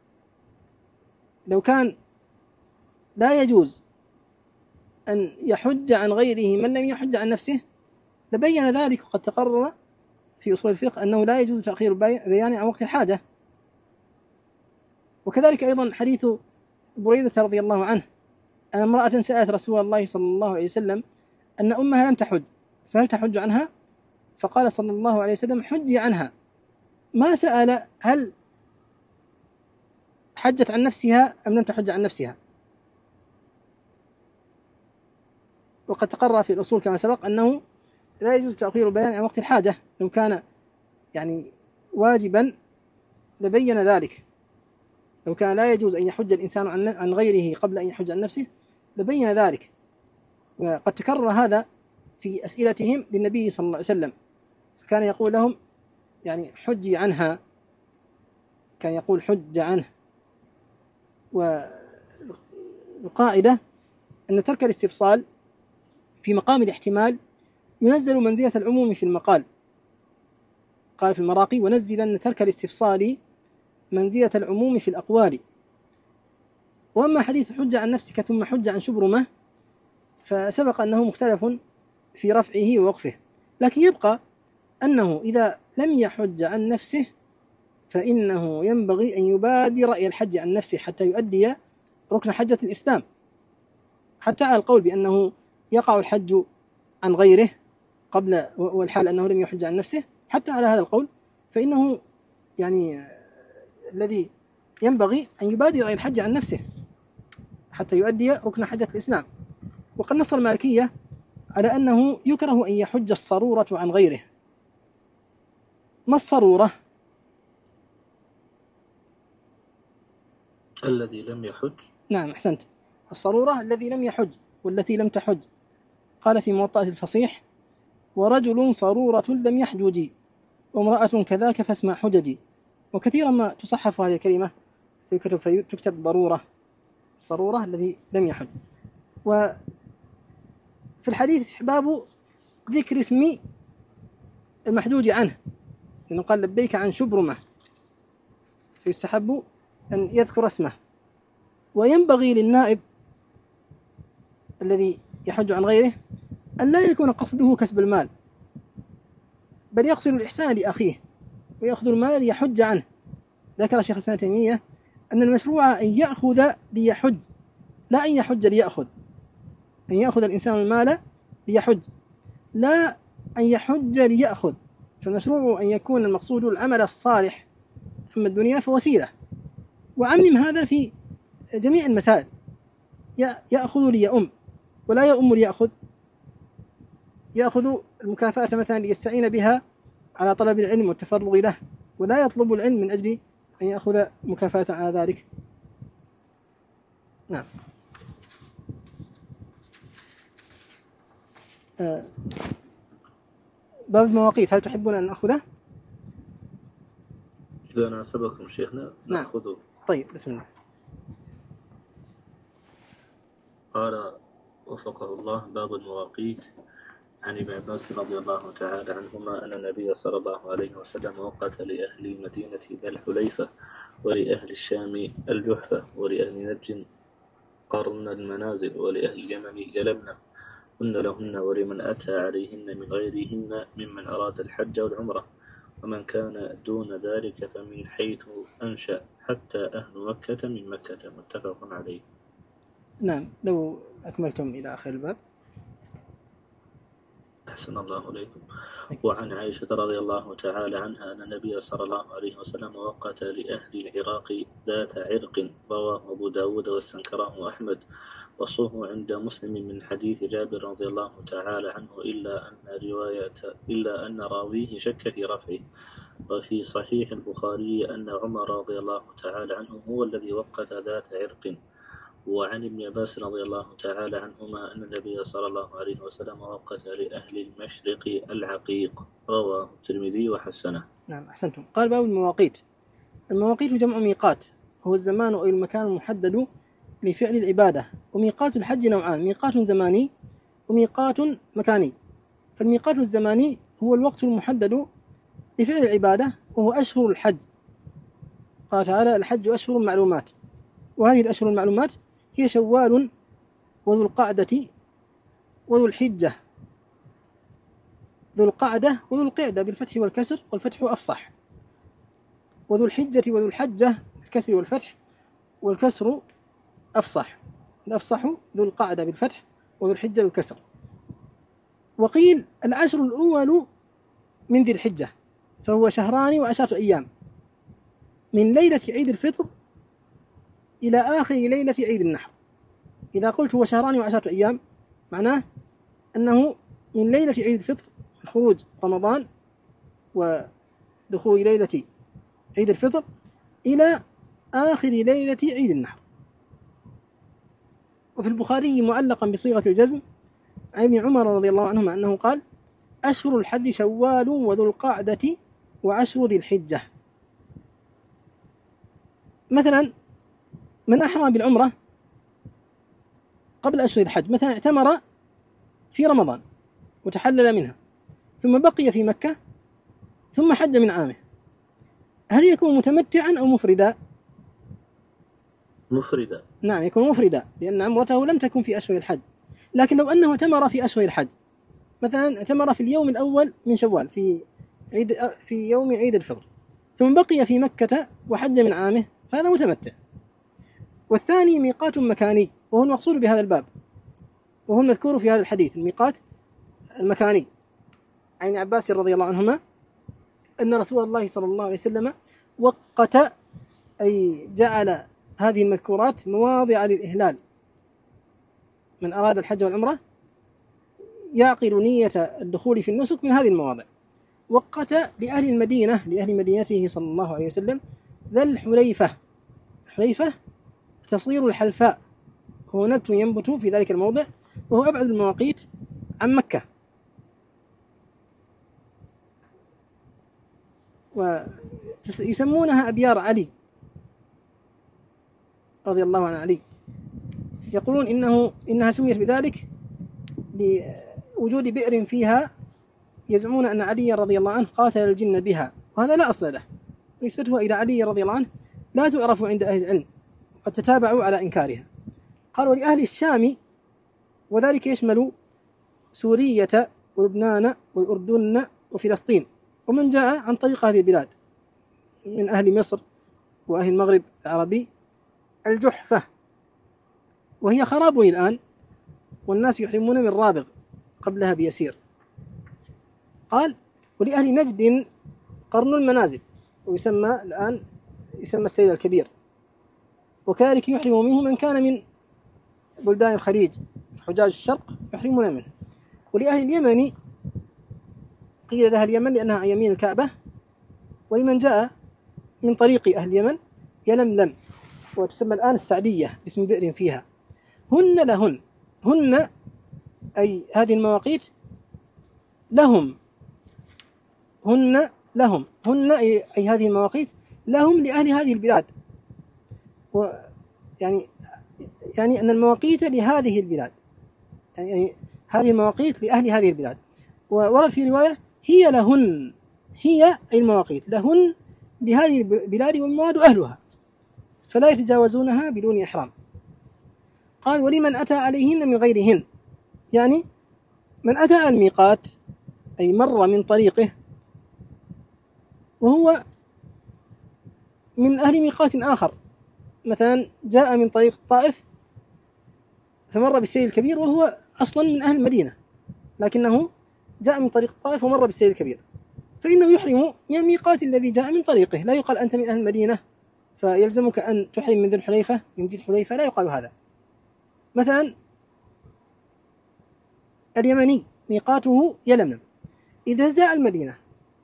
لو كان لا يجوز أن يحج عن غيره من لم يحج عن نفسه لبين ذلك، وقد تقرر في أصول الفقه أنه لا يجوز تأخير البيان عن وقت الحاجة. وكذلك أيضا حديث بريدة رضي الله عنه أن امرأة سألت رسول الله صلى الله عليه وسلم أن أمها لم تحج فهل تحج عنها؟ فقال صلى الله عليه وسلم حجي عنها، ما سأل هل حجت عن نفسها أم لم تحج عن نفسها. وقد تقرر في الأصول كما سبق أنه لا يجوز تأخير البيان عن وقت الحاجة، لو كان يعني واجبا لبين ذلك. لو كان لا يجوز أن يحج الإنسان عن غيره قبل أن يحج عن نفسه لبين ذلك. وقد تكرر هذا في أسئلتهم للنبي صلى الله عليه وسلم، فكان يقول لهم يعني حجي عنها، كان يقول حج عنه. والقاعدة أن ترك الاستفصال في مقام الاحتمال ينزل منزلة العموم في المقال. قال في المراقي ونزل أن ترك الاستفصال منزلة العموم في الأقوال. وأما حديث حج عن نفسك ثم حج عن شبرمة فسبق أنه مختلف في رفعه ووقفه، لكن يبقى أنه إذا لم يحج عن نفسه فإنه ينبغي أن يبادر إلى الحج عن نفسه حتى يؤدي ركن حجة الإسلام، حتى على القول بأنه يقع الحج عن غيره قبل والحال أنه لم يحج عن نفسه. حتى على هذا القول فإنه يعني الذي ينبغي أن يبادر إلى الحج عن نفسه حتى يؤدي ركن حجة الإسلام. وقد نص المالكية على أنه يكره أن يحج الصرورة عن غيره. ما الصرورة؟ الذي لم يحج. نعم أحسنت، الصرورة الذي لم يحج والتي لم تحج. قال في موطأة الفصيح ورجل صرورة لم يحجج وامرأة كذاك فاسمع حججي. وكثيرا ما تصحف هذه الكلمة في الكتب فتكتب ضرورة، الصرورة الذي لم يحج. وفي الحديث استحباب ذكر اسم المحجوج عنه، لأنه قال لبيك عن شبرمة، فيستحب أن يذكر اسمه. وينبغي للنائب الذي يحج عن غيره أن لا يكون قصده كسب المال، بل يقصد الإحسان لأخيه ويأخذ المال ليحج عنه. ذكر شيخ الإسلام ابن تيمية أن المشروع أن يأخذ ليحج لا أن يحج ليأخذ، أن يأخذ الإنسان المال ليحج لا أن يحج ليأخذ. فالمشروع أن يكون المقصود العمل الصالح، ثم الدنيا فوسيلة. وعمم هذا في جميع المسائل، يأخذ ليؤم ولا يؤم ليأخذ. يأخذ المكافأة مثلا ليستعين بها على طلب العلم والتفرغ له، ولا يطلب العلم من أجل أن يأخذ مكافأة على ذلك. نعم. باب المواقيت هل تحبون أن نأخذه؟ إذا ناسبكم شيخنا نأخذه. نعم. طيب بسم الله. قال وفقه الله باب المواقيت. عن ابن عباس رضي الله تعالى عنهما أن النبي صلى الله عليه وسلم وقت لأهل المدينة ذا الحليفة ولأهل الشام الجحفة ولأهل نجد قرن المنازل ولأهل اليمن يلمن هن لهن ولمن أتى عليهن من غيرهن ممن أراد الحج والعمرة، ومن كان دون ذلك فمن حيث أنشأ حتى أهل مكة من مكة. متفق عليه. نعم، لو أكملتم إلى آخر الباب. أحسن الله إليكم. وعن عائشة رضي الله تعالى عنها أن النبي صلى الله عليه وسلم وقت لأهل العراق ذات عرق، رواه أبو داود واستنكره أحمد، وصوه عند مسلم من حديث جابر رضي الله تعالى عنه إلا أن راويه شك في رفعه. وفي صحيح البخاري أن عمر رضي الله تعالى عنه هو الذي وقت ذات عرق. وعن ابن عباس رضي الله تعالى عنهما أن النبي صلى الله عليه وسلم وقت لأهل المشرق العقيق، رواه الترمذي وحسنه. نعم أحسنتم. قال باب المواقيت. المواقيت جمع ميقات، هو الزمان أو المكان المحدد لفعل العبادة. وميقات الحج نوعان: ميقات زماني وميقات مكاني. فالميقات الزماني هو الوقت المحدد لفعل العبادة، وهو أشهر الحج. قال تعالى: الحج أشهر معلومات. وهذه الأشهر المعلومات هي شوال وذو القعدة وذو الحجة. ذو القعدة وذو القعدة بالفتح والكسر، والفتح أفصح. وذو الحجة وذو الحجة بالكسر والفتح، والكسر أفصح. الأفصح ذو القعدة بالفتح وذو الحجة بالكسر. وقيل العشر الأول من ذي الحجة، فهو 2 و10 أيام، من ليلة عيد الفطر إلى آخر ليلة عيد النحر. إذا قلت هو 2 و10 أيام معناه أنه من ليلة عيد الفطر، من خروج رمضان ودخول ليلة عيد الفطر، إلى آخر ليلة عيد النحر. وفي البخاري معلقا بصيغة الجزم عن ابن عمر رضي الله عنهما أنه قال: أشهر الحج شوال وذو القعدة و10 ذي الحجة. مثلا من أحرم بالعمرة قبل أشهر الحج، مثلا اعتمر في رمضان وتحلل منها، ثم بقي في مكة، ثم حج من عامه، هل يكون متمتعا أو مفردا؟ مفردا. نعم، يكون مفردا، لأن عمرته لم تكن في أشهر الحج. لكن لو أنه اعتمر في أشهر الحج، مثلا اعتمر في اليوم الأول من شوال في يوم عيد الفطر، ثم بقي في مكة وحج من عامه، فهذا متمتع. والثاني ميقات مكاني، وهو المقصود بهذا الباب، وهو المذكور في هذا الحديث، الميقات المكاني. عن ابن عباس رضي الله عنهما أن رسول الله صلى الله عليه وسلم وقت، أي جعل هذه المذكورات مواضع للإهلال. من أراد الحج والعمرة يعقد نية الدخول في النسك من هذه المواضع. وقت لأهل المدينة، لأهل مدينته صلى الله عليه وسلم، ذا الحليفة. حليفة تصير الحلفاء، هو نبت ينبت في ذلك الموضع، وهو أبعد المواقيت عن مكة. ويسمونها أبيار علي رضي الله عن علي. يقولون إنها سميت بذلك لوجود بئر فيها، يزعمون أن علي رضي الله عنه قاتل الجن بها، وهذا لا أصل له. نسبتها إلى علي رضي الله عنه لا تعرف عند أهل العلم، قد تتابعوا على إنكارها. قالوا لأهل الشام، وذلك يشمل سورية ولبنان والأردن وفلسطين، ومن جاء عن طريق هذه البلاد من أهل مصر وأهل المغرب العربي، الجحفة، وهي خراب الآن، والناس يحرمون من رابغ قبلها بيسير. قال: ولأهل نجد قرن المنازل، ويسمى الآن السيل الكبير، وكذلك يحرم منه من كان من بلدان الخليج، حجاج الشرق يحرمون منه. ولأهل اليمن قيل لها اليمن لأنها عن يمين الكعبة، ولمن جاء من طريق أهل اليمن يلملم، وتسمى الآن السعدية باسم بئر فيها. هن أي هذه المواقيت لهم، هن أي هذه المواقيت لهم لأهل هذه البلاد، يعني أن المواقيت لهذه البلاد، يعني هذه المواقيت لأهل هذه البلاد. وورد في رواية: هي لهن، هي أي المواقيت لهن لهذه البلاد، والمراد أهلها، فلا يتجاوزونها بدون إحرام. قال: ولمن أتى عليهن من غيرهن، يعني من أتى على الميقات أي مر من طريقه وهو من أهل ميقات آخر، مثلا جاء من طريق الطائف فمر بالسيل الكبير وهو أصلا من أهل المدينة، لكنه جاء من طريق الطائف ومر بالسيل الكبير، فإنه يحرم من الميقات الذي جاء من طريقه. لا يقال أنت من أهل المدينة فيلزمك أن تحرم من ذي الحليفة، لا يقال هذا. مثلا اليمني ميقاته يلملم، إذا جاء المدينة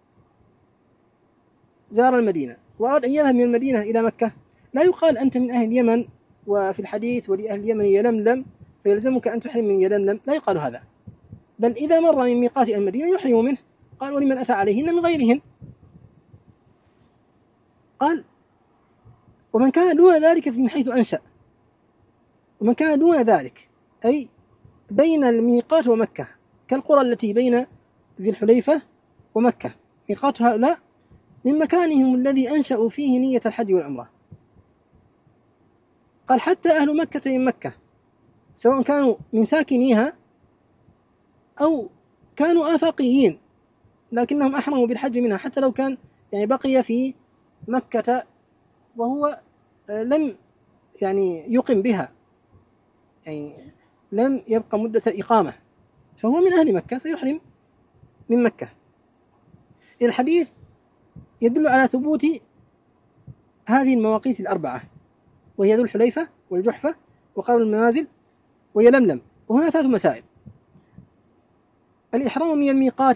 زار المدينة وأراد أن يذهب من المدينة إلى مكة، لا يقال أنت من أهل اليمن، وفي الحديث ولأهل اليمن يلملم فيلزمك أن تحرم من يلملم، لا يقال هذا. بل إذا مر من ميقات المدينة يحرم منه. قال: ولمن أتى عليهن من غيرهن. قال: ومن كان دون ذلك من حيث أنشأ. ومن كان دون ذلك أي بين الميقات ومكة كالقرى التي بين ذي الحليفة ومكة، ميقات هؤلاء من مكانهم الذي أنشأوا فيه نية الحج والعمرة. قال حتى أهل مكة من مكة سواء كانوا من ساكنيها أو كانوا آفاقيين لكنهم أحرموا بالحج منها، حتى لو كان يعني بقي في مكة وهو لم يعني يقم بها، يعني لم يبقى مدة الإقامة، فهو من أهل مكة فيحرم من مكة. الحديث يدل على ثبوت هذه المواقيت الأربعة، وهي ذو الحليفة والجحفة وقرن المنازل ويلملم. وهنا 3 مسائل: الإحرام من الميقات،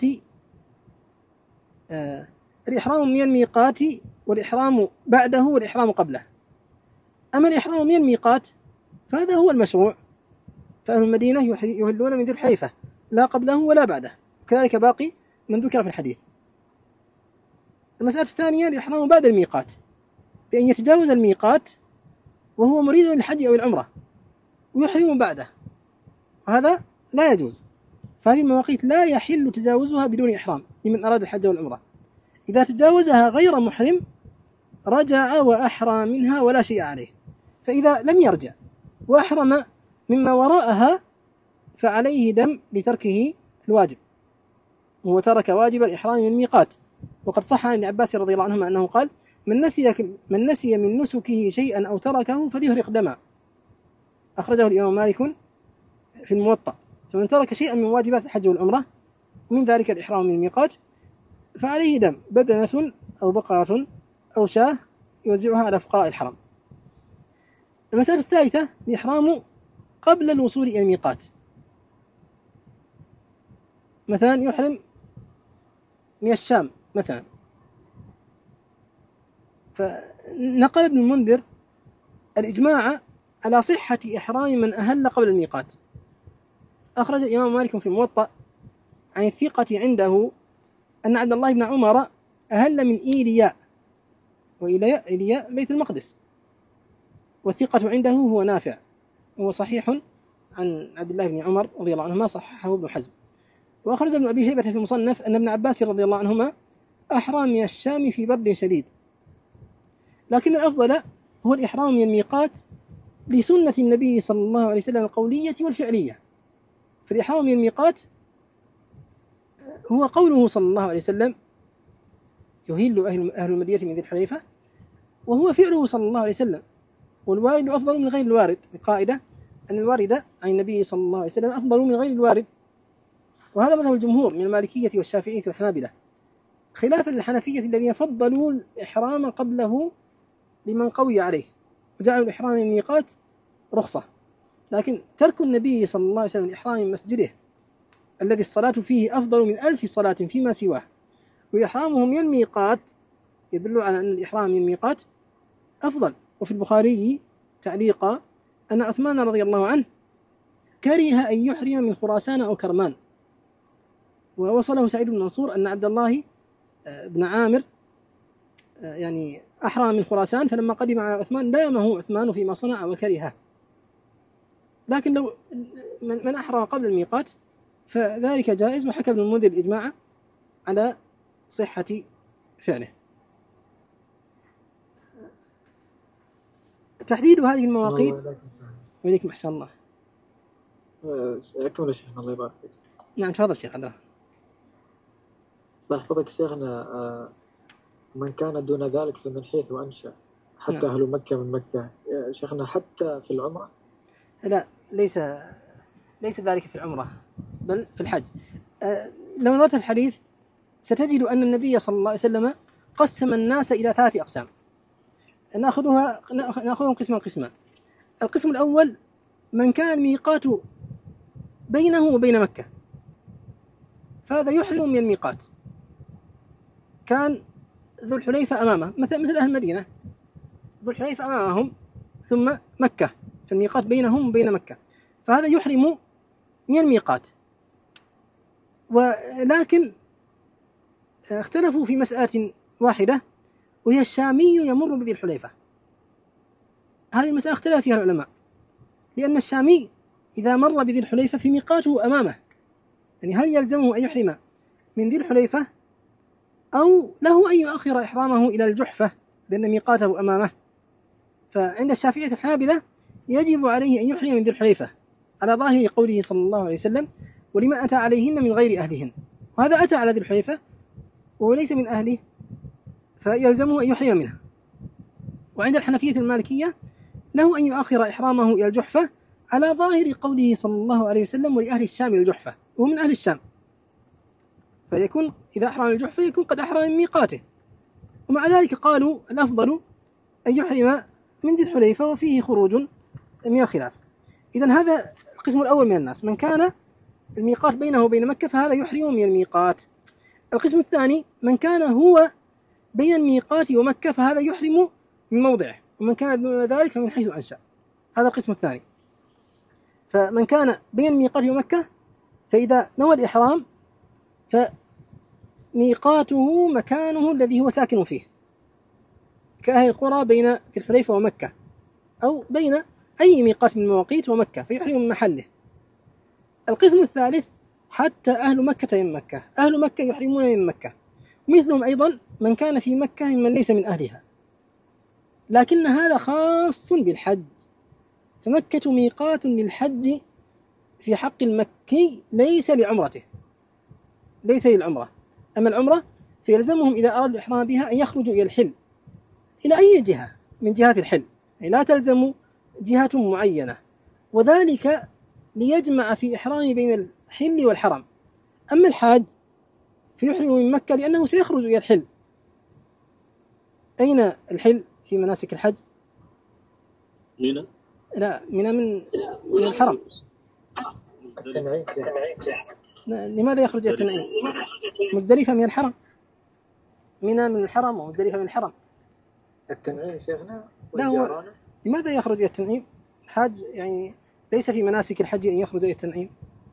الإحرام من الميقات والإحرام بعده والإحرام قبله. أما الإحرام من الميقات فهذا هو المشروع، فأهل المدينة يهلون من ذي الحليفة لا قبله ولا بعده، كذلك باقي من ذكر في الحديث. المسألة الثانية الإحرام بعد الميقات، بأن يتجاوز الميقات وهو مريد للحج أو العمرة ويحرم بعده، وهذا لا يجوز. فهذه المواقيت لا يحل تجاوزها بدون إحرام لمن أراد الحج والعمرة. إذا تجاوزها غير محرم رجع وأحرى منها ولا شيء عليه، فإذا لم يرجع وأحرم مما وراءها فعليه دم لتركه الواجب، وهو ترك واجب الإحرام من الميقات. وقد صح عن ابن عباس رضي الله عنهما أنه قال: من نسي من نسكه شيئا أو تركه فليهرق دما، أخرجه الإمام مالك في الموطأ. فمن ترك شيئا من واجبات الحج والعمرة ومن ذلك الإحرام من الميقات فعليه دم، بدنة أو بقرة أو شاة يوزعها على فقراء الحرم. المسألة الثالثة الإحرام قبل الوصول إلى الميقات، مثلا يحرم من الشام مثلا، فنقل ابن المنذر الإجماع على صحة إحرام من أهل قبل الميقات. أخرج الإمام مالك في الموطأ عن الثقة عنده أن عبد الله بن عمر أهل من إيلياء، وإيلياء بيت المقدس، والثقة عنده هو نافع، وهو صحيح عن عبد الله بن عمر رضي الله عنهما، صححه ابن حزم. وأخرج ابن أبي شيبة في المصنف أن ابن عباس رضي الله عنهما أحرم من الشام في برد شديد، لكن الأفضل هو الإحرام من الميقات لسنة النبي صلى الله عليه وسلم القولية والفعلية. فالإحرام من الميقات هو قوله صلى الله عليه وسلم: يهل أهل المدينة من ذي الحليفة، وهو فعله صلى الله عليه وسلم. والوارد أفضل من غير الوارد، القاعدة أن الوارد عن النبي صلى الله عليه وسلم أفضل من غير الوارد، وهذا مذهب الجمهور من المالكية والشافعية والحنابلة، خلافا للحنفية الذين فضلوا الإحرام قبله لمن قوي عليه وجعلوا الإحرام من الميقات رخصة. لكن ترك النبي صلى الله عليه وسلم الإحرام من مسجده الذي الصلاة فيه أفضل من 1000 صلاة فيما سواه، وإحرامه من الميقات يدل على أن الإحرام من الميقات أفضل. وفي البخاري تعليقا أن عثمان رضي الله عنه كره أن يحرم من خراسان أو كرمان، ووصله سعيد بن منصور أن عبد الله بن عامر يعني أحرم من خراسان، فلما قدم على عثمان لامه عثمان فيما صنع وكرهه. لكن لو من أحرم قبل الميقات فذلك جائز، وحكى ابن المنذر الإجماع على صحة فعله. تحديد هذه المواقيت. وإليكم أحسن الله. أكمل شيخنا الله يبارك فيك. نعم تفضل شيخ عبد الرحمن. الله يحفظك شيخنا. من كان دون ذلك فمن حيث وأنشأ، حتى نعم. أهل مكة من مكة. يا شيخنا حتى في العمرة؟ لا، ليس ذلك في العمرة بل في الحج. لو نظرت في الحديث ستجد أن النبي صلى الله عليه وسلم قسم الناس إلى 3 أقسام، نأخذهم قسما. القسم الأول من كان ميقات بينه وبين مكة، فهذا يحرم من الميقات، كان ذو الحليفة أمامه، مثل أهل المدينة، ذو الحليفة أمامهم ثم مكة، فالميقات بينهم وبين مكة، فهذا يحرم من الميقات. ولكن اختلفوا في مسألة واحدة، وهي الشامي يمر بذي الحليفة، هذه المسألة اختلف فيها العلماء، لأن الشامي إذا مر بذي الحليفة في ميقاته أمامه، يعني هل يلزمه أن يحرم من ذي الحليفة أو له أن يؤخر إحرامه إلى الجحفة لأن ميقاته أمامه؟ فعند الشافعية والحنابلة يجب عليه أن يحرم من ذي الحليفة على ظاهر قوله صلى الله عليه وسلم: ولما أتى عليهن من غير أهلهن، وهذا أتى على ذي الحليفة وليس من أهله فيلزمه أن يحرم منها. وعند الحنفية المالكية له أن يؤخر إحرامه إلى الجحفة على ظاهر قوله صلى الله عليه وسلم: ولأهل الشام الجحفة، وهو من أهل الشام، فيكون إذا أحرم الجحفة يكون قد أحرم من ميقاته. ومع ذلك قالوا الأفضل أن يحرم من ذي الحليفة، وفيه خروج من الخلاف. إذن هذا القسم الأول من الناس، من كان الميقات بينه وبين مكة فهذا يحرم من الميقات. القسم الثاني من كان هو بين الميقات ومكة فهذا يحرم من موضعه، ومن كان دون ذلك فمن حيث أنشأ. هذا القسم الثاني. فمن كان بين الميقات ومكة فإذا نوى الإحرام فميقاته مكانه الذي هو ساكن فيه، كأهل القرى بين ذي الحليفة ومكة، أو بين أي ميقات من المواقيت ومكة فيحرم من محله. القسم الثالث حتى أهل مكة من مكة، أهل مكة يحرمون من مكة، مثلهم أيضا من كان في مكة ممن ليس من أهلها، لكن هذا خاص بالحج، فمكة ميقات للحج في حق المكي ليس لعمرته، ليس للعمرة. أما العمرة فيلزمهم إذا أرادوا الإحرام بها أن يخرجوا إلى الحل، إلى أي جهة من جهات الحل، يعني لا تلزم جهة معينة، وذلك ليجمع في إحرام بين الحل والحرم. أما الحاج فيحرم من مكة لأنه سيخرج إلى الحل. أين الحل في مناسك الحج؟ منى؟ لا، منى من الحرم. التنعيم. لماذا يخرج إلى التنعيم؟ مزدلفة من الحرم، منى من الحرم ومزدلفة من الحرم. التنعيم شيخنا. لا، هو لماذا يخرج إلى التنعيم؟ الحاج يعني ليس في مناسك الحج أن يخرج إلى التنعيم.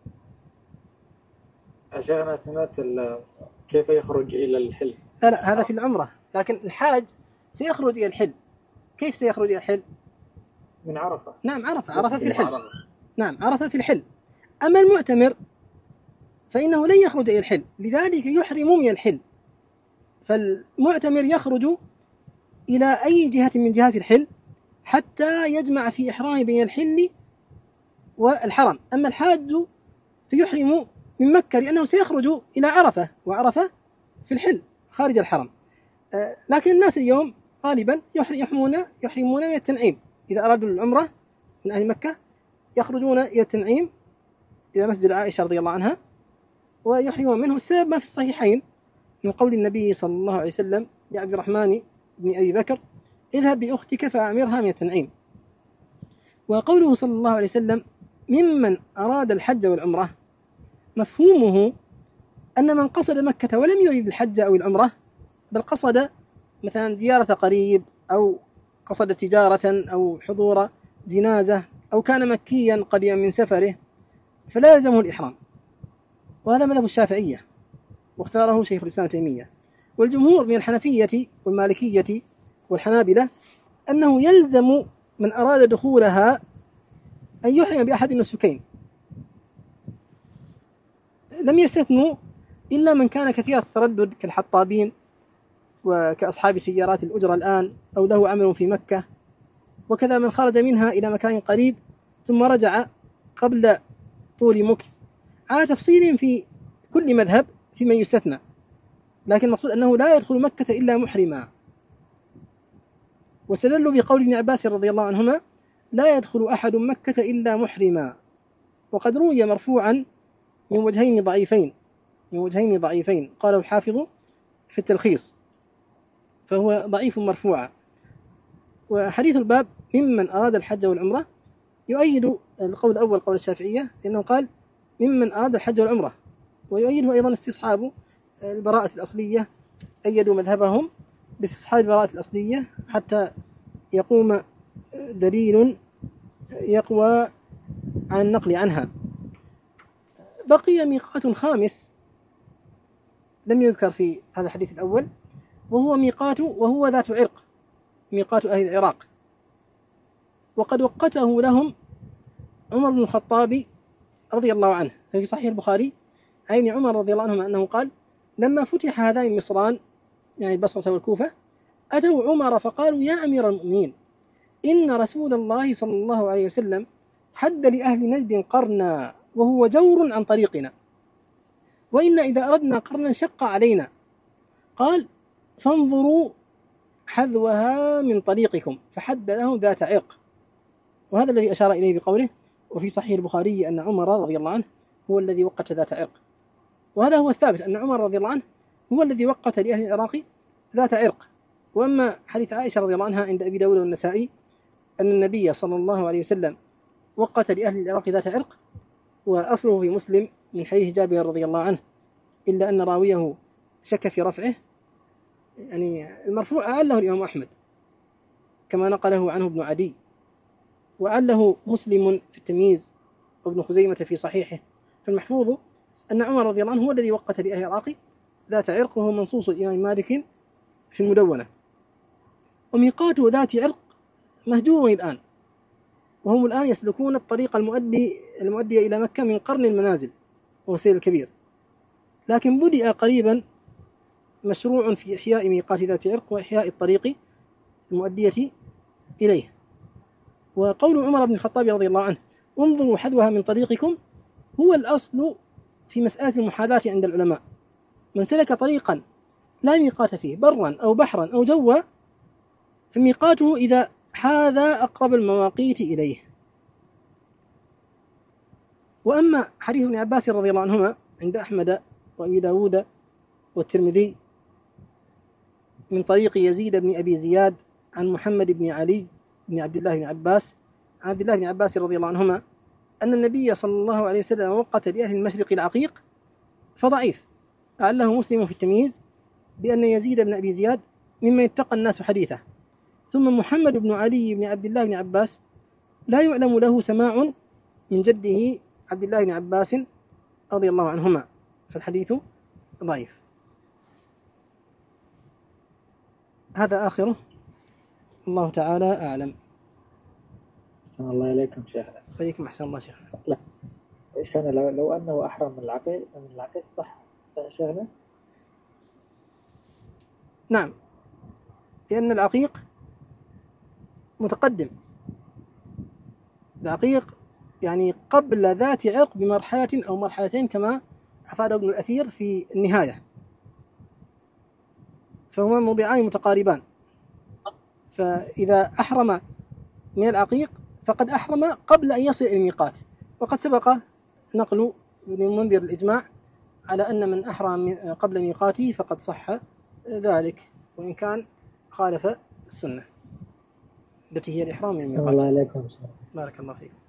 شيخنا سمعت كيف يخرج إلى الحل. لا، هذا في العمرة، لكن الحاج سيخرج إلى الحل. كيف سيخرج إلى الحل؟ من عرفة. نعم، عرفة في الحل. نعم، عرفة في الحل. أما المعتمر فإنه لن يخرج إلى الحل، لذلك يحرم من الحل. فالمعتمر يخرج إلى أي جهة من جهات الحل حتى يجمع في إحرام بين الحل والحرم. أما الحاج فيحرم من مكة لأنه سيخرج إلى عرفة، وعرفة في الحل خارج الحرم. لكن الناس اليوم غالبا يحرمون من التنعيم. إذا أرادوا العمرة من أهل مكة يخرجون إلى التنعيم إلى مسجد عائشة رضي الله عنها ويحرمون منه. السبب ما في الصحيحين من قول النبي صلى الله عليه وسلم لعبد الرحمن بن أبي بكر: اذهب بأختك فأعمرها من التنعيم. وقوله صلى الله عليه وسلم: ممن أراد الحج والعمرة، مفهومه أن من قصد مكة ولم يريد الحج أو العمرة، بل قصد مثلا زيارة قريب أو قصد تجارة أو حضور جنازة أو كان مكيا قديما من سفره، فلا يلزمه الإحرام. وهذا مذهب الشافعية واختاره شيخ الإسلام تيمية. والجمهور من الحنفية والمالكية والحنابلة أنه يلزم من أراد دخولها أن يحرم بأحد النسكين، لم يستثنوا إلا من كان كثير التردد كالحطابين وكأصحاب سيارات الأجرة الآن، أو له عمل في مكة، وكذا من خرج منها إلى مكان قريب ثم رجع قبل طول مكث، على تفصيل في كل مذهب في من يستثنى. لكن المقصود أنه لا يدخل مكة إلا محرما. واستدلوا بقول ابن عباس رضي الله عنهما: لا يدخل أحد مكة إلا محرما. وقد روي مرفوعا من وجهين ضعيفين قاله الحافظ في التلخيص، فهو ضعيف مرفوعا. وحديث الباب ممن أراد الحج والعمرة يؤيد القول الأول قول الشافعية، لأنه قال ممن أراد الحج والعمرة، ويؤيده أيضا استصحاب البراءة الأصلية، أيدوا مذهبهم باستصحاب البراءة الأصلية حتى يقوم دليل يقوى عن النقل عنها. بقي ميقات خامس لم يذكر في هذا الحديث الأول، وهو ذات عرق، ميقات أهل العراق. وقد وقته لهم عمر بن الخطاب رضي الله عنه. في صحيح البخاري عن عمر رضي الله عنه أنه قال: لما فتح هذان المصران يعني البصرة والكوفة أتوا عمر فقالوا: يا أمير المؤمنين، إن رسول الله صلى الله عليه وسلم حد لأهل نجد قرنا وهو جور عن طريقنا، وإن إذا أردنا قرنا شق علينا. قال: فانظروا حذوها من طريقكم، فحد له ذات عرق. وهذا الذي أشار إليه بقوله: وفي صحيح البخاري أن عمر رضي الله عنه هو الذي وقت ذات عرق. وهذا هو الثابت، أن عمر رضي الله عنه هو الذي وقت لأهل العراق ذات عرق. وأما حديث عائشة رضي الله عنها عند أبي داود والنسائي أن النبي صلى الله عليه وسلم وقت لأهل العراق ذات عرق، وأصله في مسلم من حديث جابر رضي الله عنه، إلا أن راويه شك في رفعه، يعني المرفوع أعله الإمام أحمد كما نقله عنه ابن عدي، وأعله مسلم في التمييز وابن خزيمة في صحيحه. فالمحفوظ أن عمر رضي الله عنه هو الذي وقت لأهل العراق ذات عرق، وهو منصوص الإمام مالك في المدونة. وميقات ذات عرق مهجور الآن، وهم الآن يسلكون الطريق المؤدي إلى مكة من قرن المنازل وهو سيل الكبير، لكن بدأ قريبا مشروع في إحياء ميقات ذات عرق وإحياء الطريق المؤدية إليه. وقول عمر بن الخطاب رضي الله عنه: انظروا حذوها من طريقكم، هو الأصل في مسألة المحاذاة عند العلماء. من سلك طريقا لا ميقات فيه برا أو بحرا أو جوا فميقاته إذا حاذى أقرب المواقيت إليه. وأما حديث ابن عباس رضي الله عنهما عند أحمد وأبي داود والترمذي من طريق يزيد بن أبي زياد عن محمد بن علي بن عبد الله بن عباس عن عبد الله بن عباس رضي الله عنهما أن النبي صلى الله عليه وسلم وقت لأهل المشرق العقيق، فضعيف. أعله مسلم في التمييز بأن يزيد بن أبي زياد ممن يتقى الناس حديثه. ثم محمد بن علي بن عبد الله بن عباس لا يعلم له سماع من جده عبد الله بن عباس رضي الله عنهما، فالحديث ضعيف. هذا آخره، الله تعالى أعلم. أحسن الله إليكم شيخنا. وإليكم أحسن الله شيخنا. لا شيخنا، لو أنه أحرم من العقيق صح شيخنا؟ نعم، لأن العقيق متقدم، العقيق يعني قبل ذات عرق بمرحلة أو مرحلتين كما أفاد ابن الأثير في النهاية، فهما موضعان متقاربان. فإذا أحرم من العقيق فقد أحرم قبل أن يصل إلى الميقات، وقد سبق نقل ابن المنذر الإجماع على أن من أحرم قبل ميقاته فقد صح ذلك، وإن كان خالف السنة التي هي الإحرام من الميقات. الله عليكم. بارك الله فيكم.